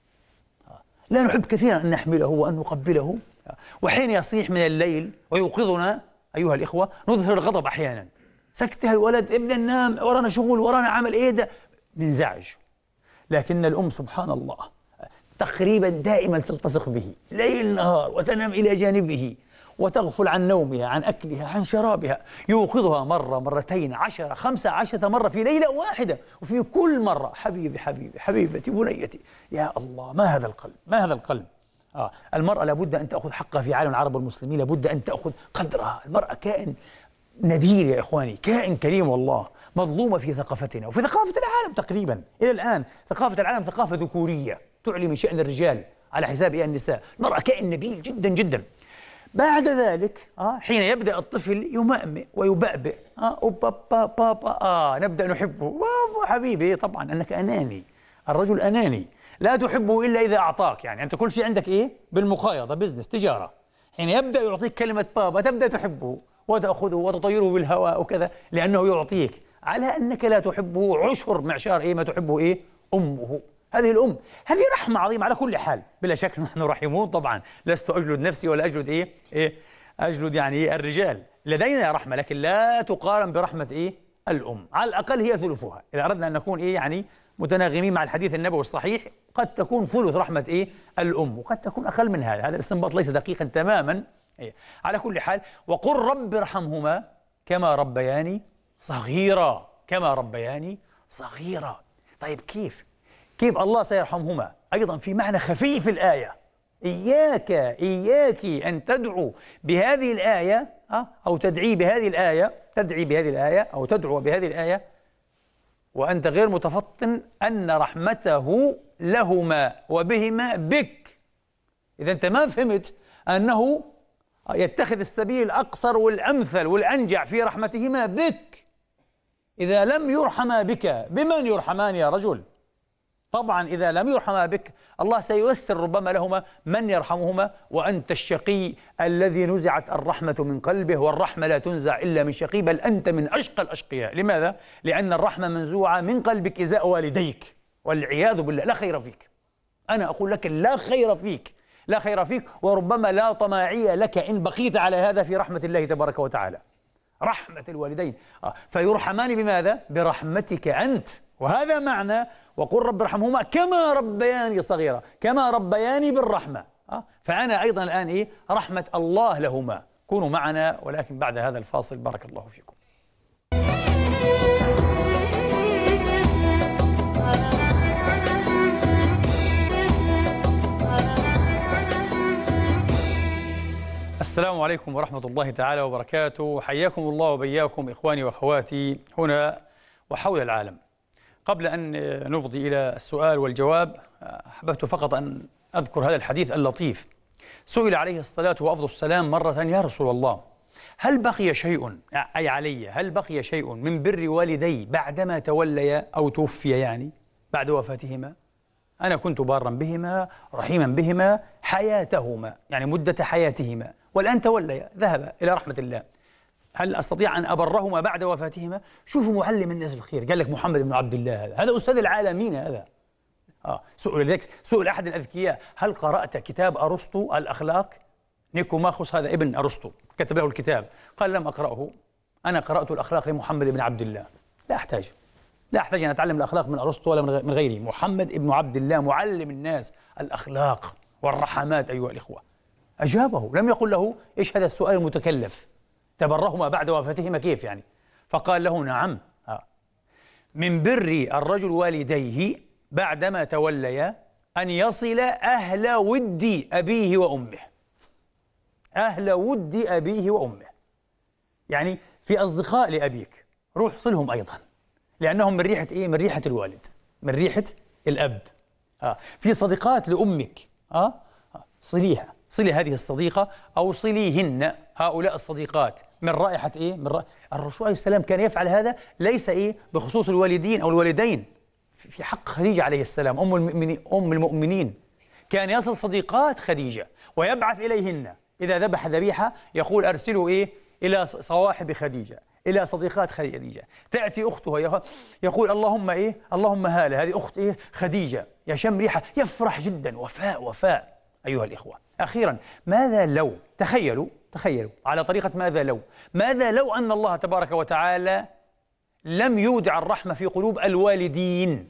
لا نحب كثيرا أن نحمله وأن نقبله، وحين يصيح من الليل ويوقظنا أيها الإخوة نظهر الغضب أحيانا، سكتها الولد ابدا نام، ورانا شغل ورانا عمل إيه ده، ننزعج. لكن الأم سبحان الله تقريبا دائما تلتصق به ليل نهار وتنام إلى جانبه وتغفل عن نومها، عن أكلها، عن شرابها، يوقظها مرة مرتين عشرة خمسة عشرة مرة في ليلة واحدة، وفي كل مرة حبيبي حبيبي حبيبتي بنيتي. يا الله، ما هذا القلب، ما هذا القلب. آه. المرأة لابد أن تأخذ حقها في عالم العرب والمسلمين، لابد أن تأخذ قدرها. المرأة كائن نبيل يا إخواني، كائن كريم والله، مظلومة في ثقافتنا وفي ثقافة العالم تقريبا إلى الآن. ثقافة العالم ثقافة ذكورية تعلي من شأن الرجال على حساب النساء. المرأة كائن نبيل جدا جدا. بعد ذلك آه حين يبدأ الطفل يمأمئ ويبأبئ آه أوبا بابا بابا آه نبدأ نحبه. بابا حبيبي، طبعا أنك أناني، الرجل أناني، لا تحبه إلا إذا أعطاك. يعني أنت كل شيء عندك إيه؟ بالمقايضة، بزنس، تجارة. حين يبدأ يعطيك كلمة بابا تبدأ تحبه وتأخذه وتطيره بالهواء وكذا، لأنه يعطيك على أنك لا تحبه عشر معشار إيه ما تحبه إيه؟ أمه. هذه الأم، هذه رحمة عظيمة على كل حال. بلا شك نحن رحيمون طبعا، لست أجلد نفسي ولا أجلد إيه؟ إيه؟ أجلد يعني إيه الرجال. لدينا رحمة لكن لا تقارن برحمة إيه؟ الأم. على الأقل هي ثلثها. إذا أردنا أن نكون إيه يعني متناغمين مع الحديث النبوي الصحيح، قد تكون ثلث رحمة إيه؟ الأم، وقد تكون أقل من هذا. هذا الاستنباط ليس دقيقا تماما. إيه؟ على كل حال، وقل رب ارحمهما كما ربياني صغيرا، كما ربياني صغيرا. طيب كيف؟ كيف الله سيرحمهما؟ أيضا في معنى خفي في الآية. إياك إياك أن تدعو بهذه الآية أو تدعي بهذه الآية تدعي بهذه الآية أو تدعو بهذه الآية وأنت غير متفطن أن رحمته لهما وبهما بك. إذا أنت ما فهمت أنه يتخذ السبيل الأقصر والأمثل والأنجع في رحمتهما بك. إذا لم يرحما بك بمن يرحمان يا رجل؟ طبعا إذا لم يرحما بك الله سييسر ربما لهما من يرحمهما، وأنت الشقي الذي نزعت الرحمة من قلبه، والرحمة لا تنزع إلا من شقي، بل أنت من أشقى الأشقياء. لماذا؟ لأن الرحمة منزوعة من قلبك إزاء والديك، والعياذ بالله لا خير فيك. أنا أقول لك لا خير فيك، لا خير فيك، وربما لا طماعية لك إن بقيت على هذا في رحمة الله تبارك وتعالى. رحمة الوالدين آه. فيرحمان بماذا؟ برحمتك أنت. وهذا معنى وقل رب ارحمهما كما ربياني صغيرا، كما ربياني بالرحمة. أه؟ فأنا أيضا الآن إيه؟ رحمة الله لهما. كونوا معنا ولكن بعد هذا الفاصل. بارك الله فيكم. السلام عليكم ورحمة الله تعالى وبركاته. حياكم الله وبياكم إخواني وأخواتي هنا وحول العالم. قبل أن نفضي إلى السؤال والجواب، أحببت فقط أن أذكر هذا الحديث اللطيف. سئل عليه الصلاة وأفضل السلام مرة: يا رسول الله، هل بقي شيء، أي علي، هل بقي شيء من بر والدي بعدما توليا أو توفي، يعني بعد وفاتهما؟ أنا كنت بارا بهما رحيما بهما حياتهما، يعني مدة حياتهما، والآن توليا ذهب إلى رحمة الله، هل أستطيع أن أبرهما بعد وفاتهما؟ شوفوا معلم الناس الخير، قال لك محمد بن عبد الله، هذا هذا أستاذ العالمين هذا. آه سئل ذلك سئل أحد الأذكياء: هل قرأت كتاب أرسطو الأخلاق؟ نيكوماخوس هذا ابن أرسطو كتب له الكتاب. قال: لم أقرأه، أنا قرأت الأخلاق لمحمد بن عبد الله، لا أحتاج لا أحتاج أن أتعلم الأخلاق من أرسطو ولا من غيره. محمد بن عبد الله معلم الناس الأخلاق والرحمات أيها الإخوة. أجابه، لم يقل له: إيش هذا السؤال المتكلف؟ تبرهما بعد وفاتهما كيف يعني؟ فقال له: نعم، من بر الرجل والديه بعدما توليا أن يصل أهل ود أبيه وأمه. أهل ود أبيه وأمه، يعني في أصدقاء لأبيك روح صلهم أيضا، لأنهم من ريحة إيه؟ من ريحة الوالد، من ريحة الأب. آه. في صديقات لأمك، آه؟ صليها، صلي هذه الصديقة أو صليهن، هؤلاء الصديقات، من رائحة إيه؟ من رائحة. الرسول عليه السلام كان يفعل هذا ليس إيه بخصوص الوالدين أو الوالدين، في حق خديجة عليه السلام أم المؤمنين، أم المؤمنين، كان يصل صديقات خديجة ويبعث إليهن إذا ذبح ذبيحة، يقول: أرسلوا إيه إلى صواحب خديجة، إلى صديقات خديجة. تأتي أختها يقول: اللهم إيه اللهم هالة، هذه أخت إيه خديجة، يشم ريحة يفرح جدا. وفاء وفاء أيها الإخوة. أخيرا، ماذا لو تخيلوا تخيلوا على طريقة ماذا لو ماذا لو أن الله تبارك وتعالى لم يودع الرحمة في قلوب الوالدين،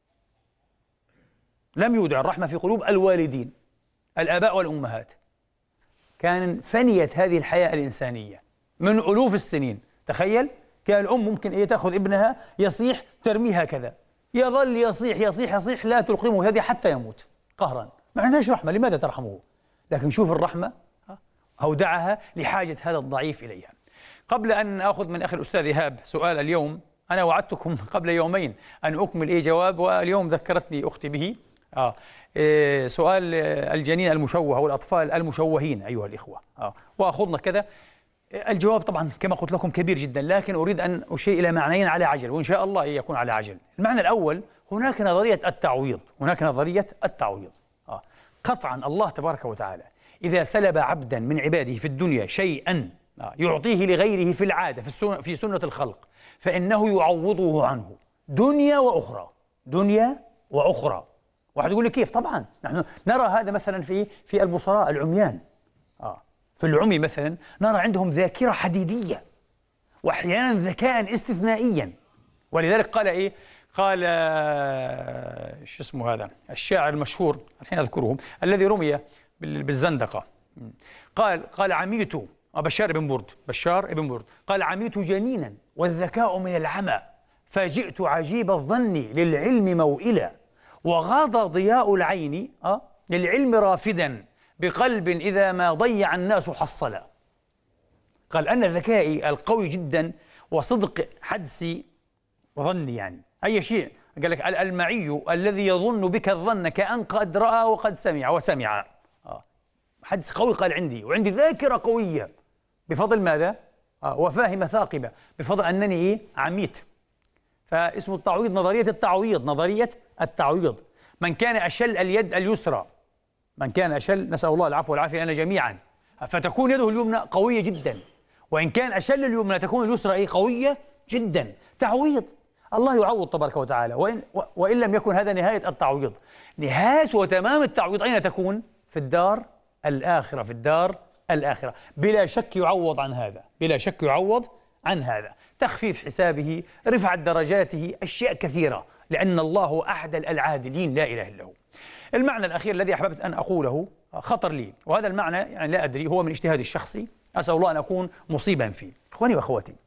لم يودع الرحمة في قلوب الوالدين، الآباء والأمهات، كان فنيت هذه الحياة الإنسانية من ألوف السنين. تخيل، كان الأم ممكن إيه تأخذ ابنها يصيح ترميه هكذا، يظل يصيح يصيح يصيح لا تلقمه هذه حتى يموت قهرا. ما عندهاش رحمة، لماذا ترحمه؟ لكن شوف الرحمة، أودعها لحاجة هذا الضعيف إليها. قبل أن أخذ من أخي الأستاذ إيهاب سؤال اليوم، أنا وعدتكم قبل يومين أن أكمل إيه جواب، واليوم ذكرتني أختي به. آه إيه سؤال الجنين المشوه والأطفال المشوهين أيها الإخوة. آه وأخذنا كذا. الجواب طبعا كما قلت لكم كبير جدا، لكن أريد أن أشير إلى معنيين على عجل، وإن شاء الله يكون على عجل. المعنى الأول، هناك نظرية التعويض، هناك نظرية التعويض. آه قطعا الله تبارك وتعالى إذا سلب عبدا من عباده في الدنيا شيئا يعطيه لغيره في العادة في, في سنة الخلق، فإنه يعوضه عنه دنيا وأخرى، دنيا وأخرى. واحد يقول لي كيف؟ طبعا نحن نرى هذا مثلا في في البصراء العميان. آه في العمي مثلا نرى عندهم ذاكرة حديدية، وأحيانا ذكاء استثنائيا. ولذلك قال إيه؟ قال آه شو اسمه هذا الشاعر المشهور الحين أذكره الذي رمي بالزندقة، قال قال عميت بشار بن برد بشار بن برد قال عميت جنينا والذكاء من العمى، فجئت عجيب الظن للعلم موئلا، وغاض ضياء العين أه للعلم رافدا، بقلب إذا ما ضيع الناس حصلا. قال أن ذكائي القوي جدا وصدق حدسي وظني، يعني أي شيء قال لك المعي الذي يظن بك الظن كأن قد رأى وقد سمع وسمع. آه. حدس قوي قال عندي، وعندي ذاكرة قوية بفضل ماذا؟ آه. وفاهمة ثاقبة بفضل أنني إيه؟ عميت. فاسمه التعويض، نظرية التعويض، نظرية التعويض. من كان أشل اليد اليسرى، من كان أشل، نسأل الله العفو والعافية لنا جميعا، فتكون يده اليمنى قوية جدا، وإن كان أشل اليمنى تكون اليسرى إيه؟ قوية جدا. تعويض، الله يعوض تبارك وتعالى. وإن, وإن لم يكن هذا نهاية التعويض، نهاية وتمام التعويض أين تكون؟ في الدار الآخرة، في الدار الآخرة بلا شك يعوض عن هذا، بلا شك يعوض عن هذا. تخفيف حسابه، رفعة درجاته، أشياء كثيرة، لأن الله هو أعدل العادلين لا إله إلا هو. المعنى الأخير الذي أحببت أن أقوله خطر لي، وهذا المعنى يعني لا أدري، هو من اجتهادي الشخصي، أسأل الله أن أكون مصيبا فيه. إخواني وأخواتي،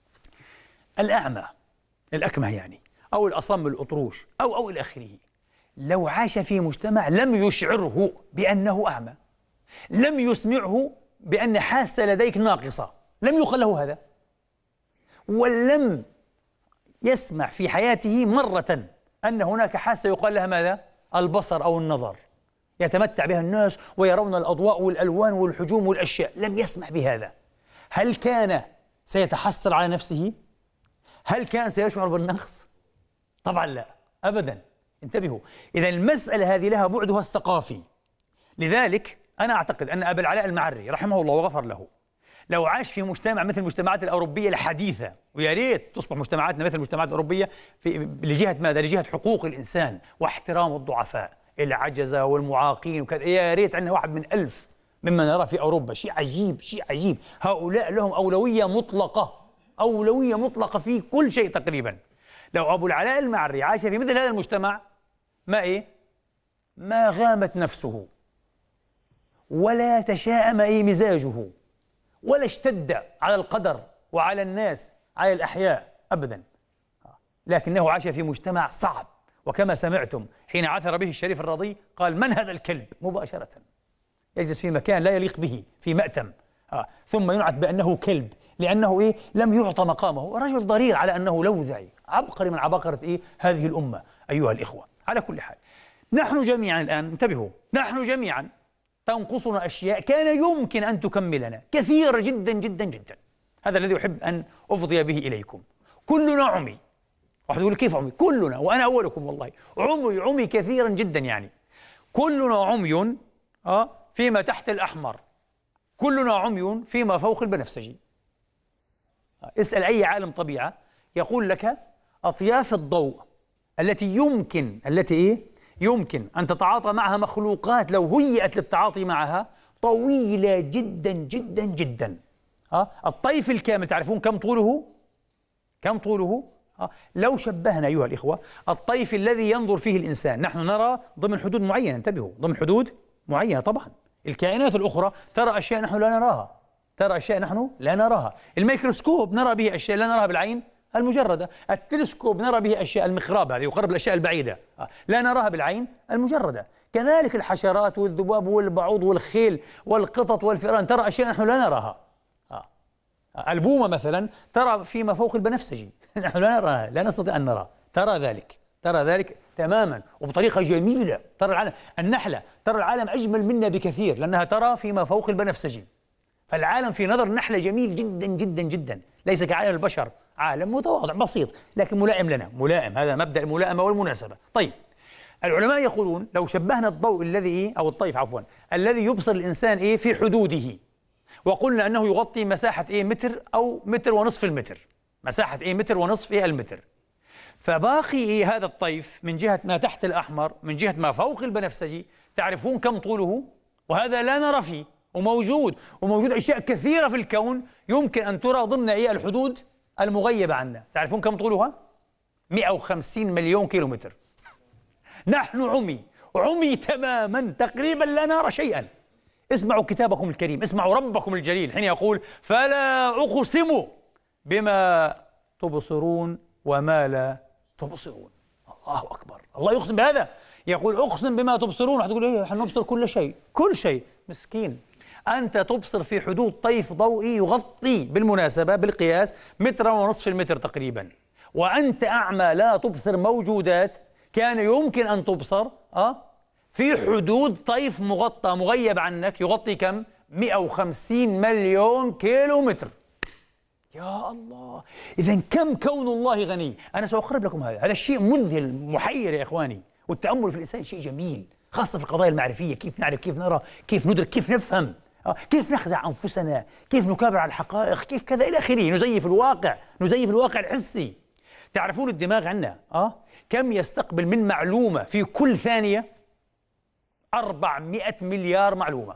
الأعمى الأكمه يعني، أو الأصم الأطروش أو أو إلى آخره، لو عاش في مجتمع لم يشعره بأنه أعمى، لم يسمعه بأن حاسة لديك ناقصة، لم يقل له هذا، ولم يسمع في حياته مرة أن هناك حاسة يقال لها ماذا؟ البصر أو النظر، يتمتع بها الناس ويرون الأضواء والألوان والحجوم والأشياء، لم يسمع بهذا. هل كان سيتحسر على نفسه؟ هل كان سيشعر بالنقص؟ طبعا لا، أبدا. انتبهوا، إذا المسألة هذه لها بعدها الثقافي. لذلك أنا أعتقد أن أبا العلاء المعري رحمه الله وغفر له، لو عاش في مجتمع مثل المجتمعات الأوروبية الحديثة، ويا ريت تصبح مجتمعاتنا مثل المجتمعات الأوروبية في لجهة ماذا؟ لجهة حقوق الإنسان واحترام الضعفاء، العجزة والمعاقين وكذا. يا ريت عندنا واحد من ألف مما نراه في أوروبا، شيء عجيب، شيء عجيب. هؤلاء لهم أولوية مطلقة، أولوية مطلقة في كل شيء تقريبا. لو أبو العلاء المعري عاش في مثل هذا المجتمع، ما إيه؟ ما غامت نفسه، ولا تشاءم إيه مزاجه، ولا اشتد على القدر وعلى الناس، على الأحياء أبدا. لكنه عاش في مجتمع صعب، وكما سمعتم حين عثر به الشريف الرضي قال: من هذا الكلب؟ مباشرة يجلس في مكان لا يليق به، في مأتم، آه. ثم ينعت بأنه كلب، لأنه إيه؟ لم يعطى مقامه. رجل ضرير على أنه لوذعي، عبقري من عباقرة إيه؟ هذه الأمة أيها الإخوة. على كل حال، نحن جميعا الآن، انتبهوا، نحن جميعا تنقصنا أشياء كان يمكن أن تكملنا، كثيرة جدا جدا جدا. هذا الذي أحب أن أفضي به إليكم. كلنا عمي. واحد يقول كيف عمي؟ كلنا، وأنا أولكم والله، عمي عمي كثيرا جدا، يعني كلنا عمي آه فيما تحت الأحمر، كلنا عمي فيما فوق البنفسجي. اسأل أي عالم طبيعة يقول لك أطياف الضوء التي يمكن التي إيه؟ يمكن أن تتعاطى معها مخلوقات لو هيئت للتعاطي معها طويلة جدا جدا جدا. أه؟ الطيف الكامل تعرفون كم طوله؟ كم طوله؟ أه؟ لو شبهنا أيها الإخوة الطيف الذي ينظر فيه الإنسان، نحن نرى ضمن حدود معينة، انتبهوا، ضمن حدود معينة. طبعا الكائنات الأخرى ترى أشياء نحن لا نراها، ترى أشياء نحن لا نراها. الميكروسكوب نرى به أشياء لا نراها بالعين المجردة، التلسكوب نرى به أشياء، المخراب هذه يقرب الأشياء البعيدة لا نراها بالعين المجردة. كذلك الحشرات والذباب والبعوض والخيل والقطط والفئران ترى أشياء نحن لا نراها. آه. البومة مثلا ترى فيما فوق البنفسجي نحن لا نراها، لا نستطيع أن نرى، ترى ذلك، ترى ذلك تماما وبطريقة جميلة. ترى العالم، النحلة ترى العالم أجمل منا بكثير لأنها ترى فيما فوق البنفسجي. فالعالم في نظر النحلة جميل جدا جدا جدا، ليس كعالم البشر، عالم متواضع بسيط لكن ملائم لنا، ملائم، هذا مبدأ الملائمة والمناسبة. طيب العلماء يقولون لو شبهنا الضوء الذي أو الطيف عفوا الذي يبصر الإنسان إيه في حدوده، وقلنا أنه يغطي مساحة إيه متر أو متر ونصف المتر، مساحة إيه متر ونصف إيه المتر، فباقي إيه هذا الطيف من جهة ما تحت الأحمر من جهة ما فوق البنفسجي تعرفون كم طوله؟ وهذا لا نرى فيه وموجود، وموجود أشياء كثيرة في الكون يمكن أن ترى ضمن إيه الحدود المغيبة عنا. تعرفون كم طولها؟ مئة وخمسين مليون كيلومتر. نحن عمي عمي تماما تقريبا لا نرى شيئا. اسمعوا كتابكم الكريم، اسمعوا ربكم الجليل حين يقول فلا أقسم بما تبصرون وما لا تبصرون. الله أكبر، الله يقسم بهذا، يقول أقسم بما تبصرون. هتقول إيه؟ نحن نبصر كل شيء، كل شيء. مسكين، أنت تبصر في حدود طيف ضوئي يغطي بالمناسبة بالقياس متر ونصف المتر تقريبا، وأنت أعمى لا تبصر موجودات كان يمكن أن تبصر أه في حدود طيف مغطى مغيب عنك يغطي كم؟ مئة وخمسين مليون كيلو متر. يا الله، إذا كم كون الله غني. أنا سأقرب لكم هذا، هذا الشيء مذهل محير يا إخواني، والتأمل في الإنسان شيء جميل خاصة في القضايا المعرفية، كيف نعرف، كيف نرى، كيف ندرك، كيف نفهم، أه؟ كيف نخدع أنفسنا، كيف نكابر على الحقائق، كيف كذا إلى آخره، نزيف الواقع، نزيف الواقع الحسي. تعرفون الدماغ عندنا أه؟ كم يستقبل من معلومة في كل ثانية؟ أربعمائة مليار معلومة،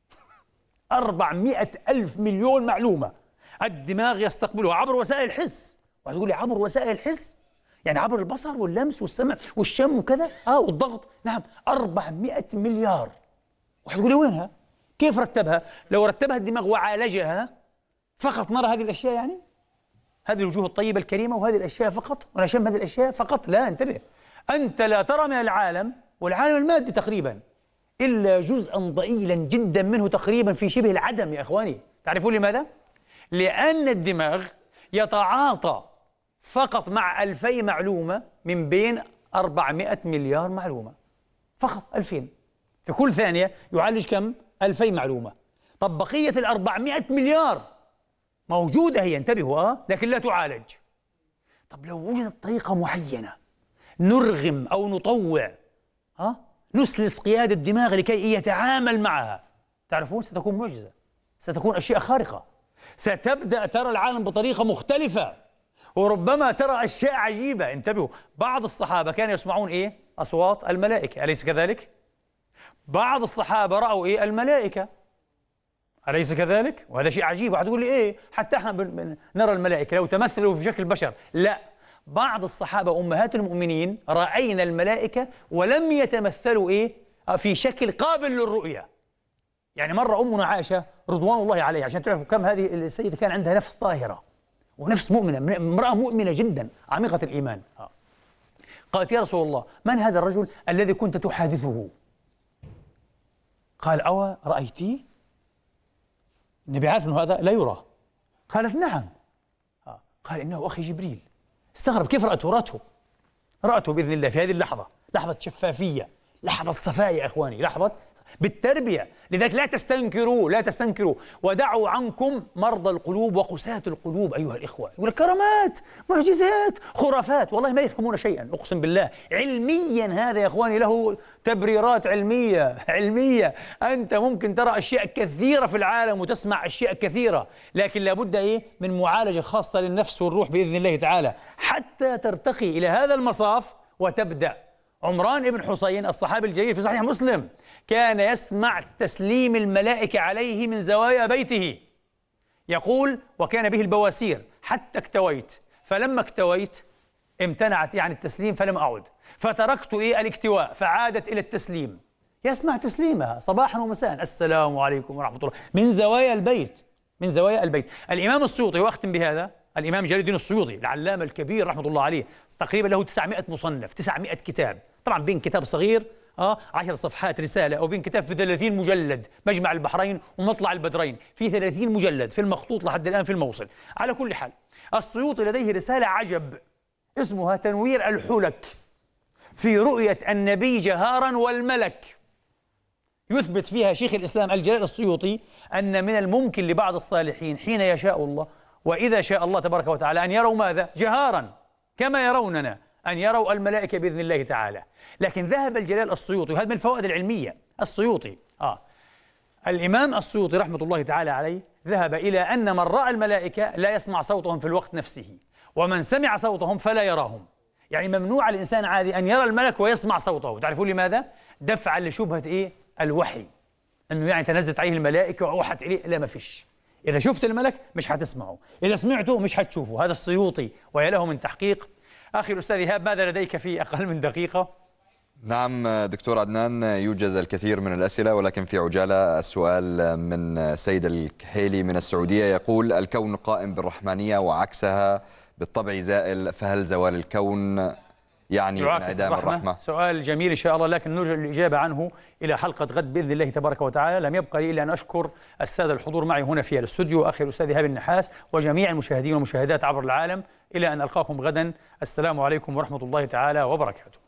أربعمائة ألف مليون معلومة الدماغ يستقبلها عبر وسائل الحس. وتقول لي عبر وسائل الحس يعني عبر البصر واللمس والسمع والشم وكذا اه والضغط. نعم، أربعمائة مليار. وتقول لي وينها؟ كيف رتبها؟ لو رتبها الدماغ وعالجها فقط نرى هذه الأشياء، يعني هذه الوجوه الطيبة الكريمة وهذه الأشياء فقط، ونشم هذه الأشياء فقط. لا، انتبه، أنت لا ترى من العالم والعالم المادي تقريبا إلا جزءا ضئيلا جدا منه تقريبا في شبه العدم يا إخواني. تعرفون لماذا؟ لأن الدماغ يتعاطى فقط مع ألفي معلومة من بين أربعمائة مليار معلومة، فقط ألفين في كل ثانية يعالج كم؟ ألفي معلومة. طب بقية الأربعمائة مليار موجودة هي، انتبهوا آه لكن لا تعالج. طب لو وجدت طريقة معينة نرغم أو نطوع آه نسلس قيادة الدماغ لكي يتعامل معها، تعرفون ستكون معجزة، ستكون أشياء خارقة، ستبدأ ترى العالم بطريقة مختلفة، وربما ترى أشياء عجيبة. انتبهوا، بعض الصحابة كانوا يسمعون إيه؟ أصوات الملائكة، أليس كذلك؟ بعض الصحابة رأوا إيه؟ الملائكة، أليس كذلك؟ وهذا شيء عجيب. واحد يقول لي إيه؟ حتى إحنا نرى الملائكة لو تمثلوا في شكل بشر. لا، بعض الصحابة أمهات المؤمنين رأينا الملائكة ولم يتمثلوا إيه؟ في شكل قابل للرؤية. يعني مرة أمنا عائشة رضوان الله عليها، عشان تعرفوا كم هذه السيدة كان عندها نفس طاهرة ونفس مؤمنة، امرأة مؤمنة جدا عميقة الإيمان. قالت يا رسول الله من هذا الرجل الذي كنت تحادثه؟ قال أو رأيتيه؟ النبي عارف أنه هذا لا يرى. قالت نعم. قال إنه أخي جبريل. استغرب، كيف رأته؟ رأته رأته بإذن الله في هذه اللحظة، لحظة شفافية، لحظة صفاء يا إخواني، لحظة بالتربية. لذلك لا تستنكروا، لا تستنكروا، ودعوا عنكم مرضى القلوب وقساة القلوب أيها الإخوة. يقول كرامات، معجزات، خرافات، والله ما يفهمون شيئا، أقسم بالله. علميا هذا يا إخواني له تبريرات علمية علمية. أنت ممكن ترى أشياء كثيرة في العالم وتسمع أشياء كثيرة، لكن لابد إيه من معالجة خاصة للنفس والروح بإذن الله تعالى حتى ترتقي إلى هذا المصاف وتبدأ. عمران بن حسين الصحابي الجليل في صحيح مسلم كان يسمع تسليم الملائكة عليه من زوايا بيته. يقول وكان به البواسير حتى اكتويت، فلما اكتويت امتنعت يعني التسليم فلم أعد، فتركت إيه الاكتواء فعادت إلى التسليم. يسمع تسليمها صباحا ومساء، السلام عليكم ورحمة الله، من زوايا البيت، من زوايا البيت. الإمام السيوطي، وأختم بهذا، الإمام جلال الدين السيوطي العلامة الكبير رحمة الله عليه، تقريبا له تسعمائة مصنف، تسعمائة كتاب، طبعا بين كتاب صغير اه عشر صفحات رسالة أو بينكتب في ثلاثين مجلد، مجمع البحرين ومطلع البدرين في ثلاثين مجلد في المخطوط لحد الآن في الموصل. على كل حال السيوطي لديه رسالة عجب اسمها تنوير الحلك في رؤية النبي جهارا والملك، يثبت فيها شيخ الإسلام الجلال السيوطي أن من الممكن لبعض الصالحين حين يشاء الله وإذا شاء الله تبارك وتعالى أن يروا ماذا؟ جهارا كما يروننا، أن يروا الملائكة بإذن الله تعالى. لكن ذهب الجلال السيوطي، وهذا من الفوائد العلمية، السيوطي آه الإمام السيوطي رحمة الله تعالى عليه ذهب إلى أن من رأى الملائكة لا يسمع صوتهم في الوقت نفسه، ومن سمع صوتهم فلا يراهم. يعني ممنوع الإنسان عادي أن يرى الملك ويسمع صوته. تعرفون لماذا؟ دفعا لشبهة إيه؟ الوحي، أنه يعني تنزلت عليه الملائكة وأوحت إليه. لا، ما فيش. إذا شفت الملك مش حتسمعه، إذا سمعته مش حتشوفه. هذا السيوطي ويا له من تحقيق. أخي الأستاذ إيهاب، ماذا لديك في أقل من دقيقة؟ نعم دكتور عدنان، يوجد الكثير من الأسئلة ولكن في عجالة. السؤال من سيد الكحيلي من السعودية يقول: الكون قائم بالرحمانية وعكسها بالطبع زائل، فهل زوال الكون يعني انعدام الرحمة؟ الرحمة؟ سؤال جميل إن شاء الله، لكن نرجع الإجابة عنه إلى حلقة غد بإذن الله تبارك وتعالى. لم يبقى لي إلا أن أشكر السادة الحضور معي هنا في الاستوديو، أخي الأستاذ إيهاب النحاس، وجميع المشاهدين والمشاهدات عبر العالم. إلى أن ألقاكم غدا، السلام عليكم ورحمة الله تعالى وبركاته.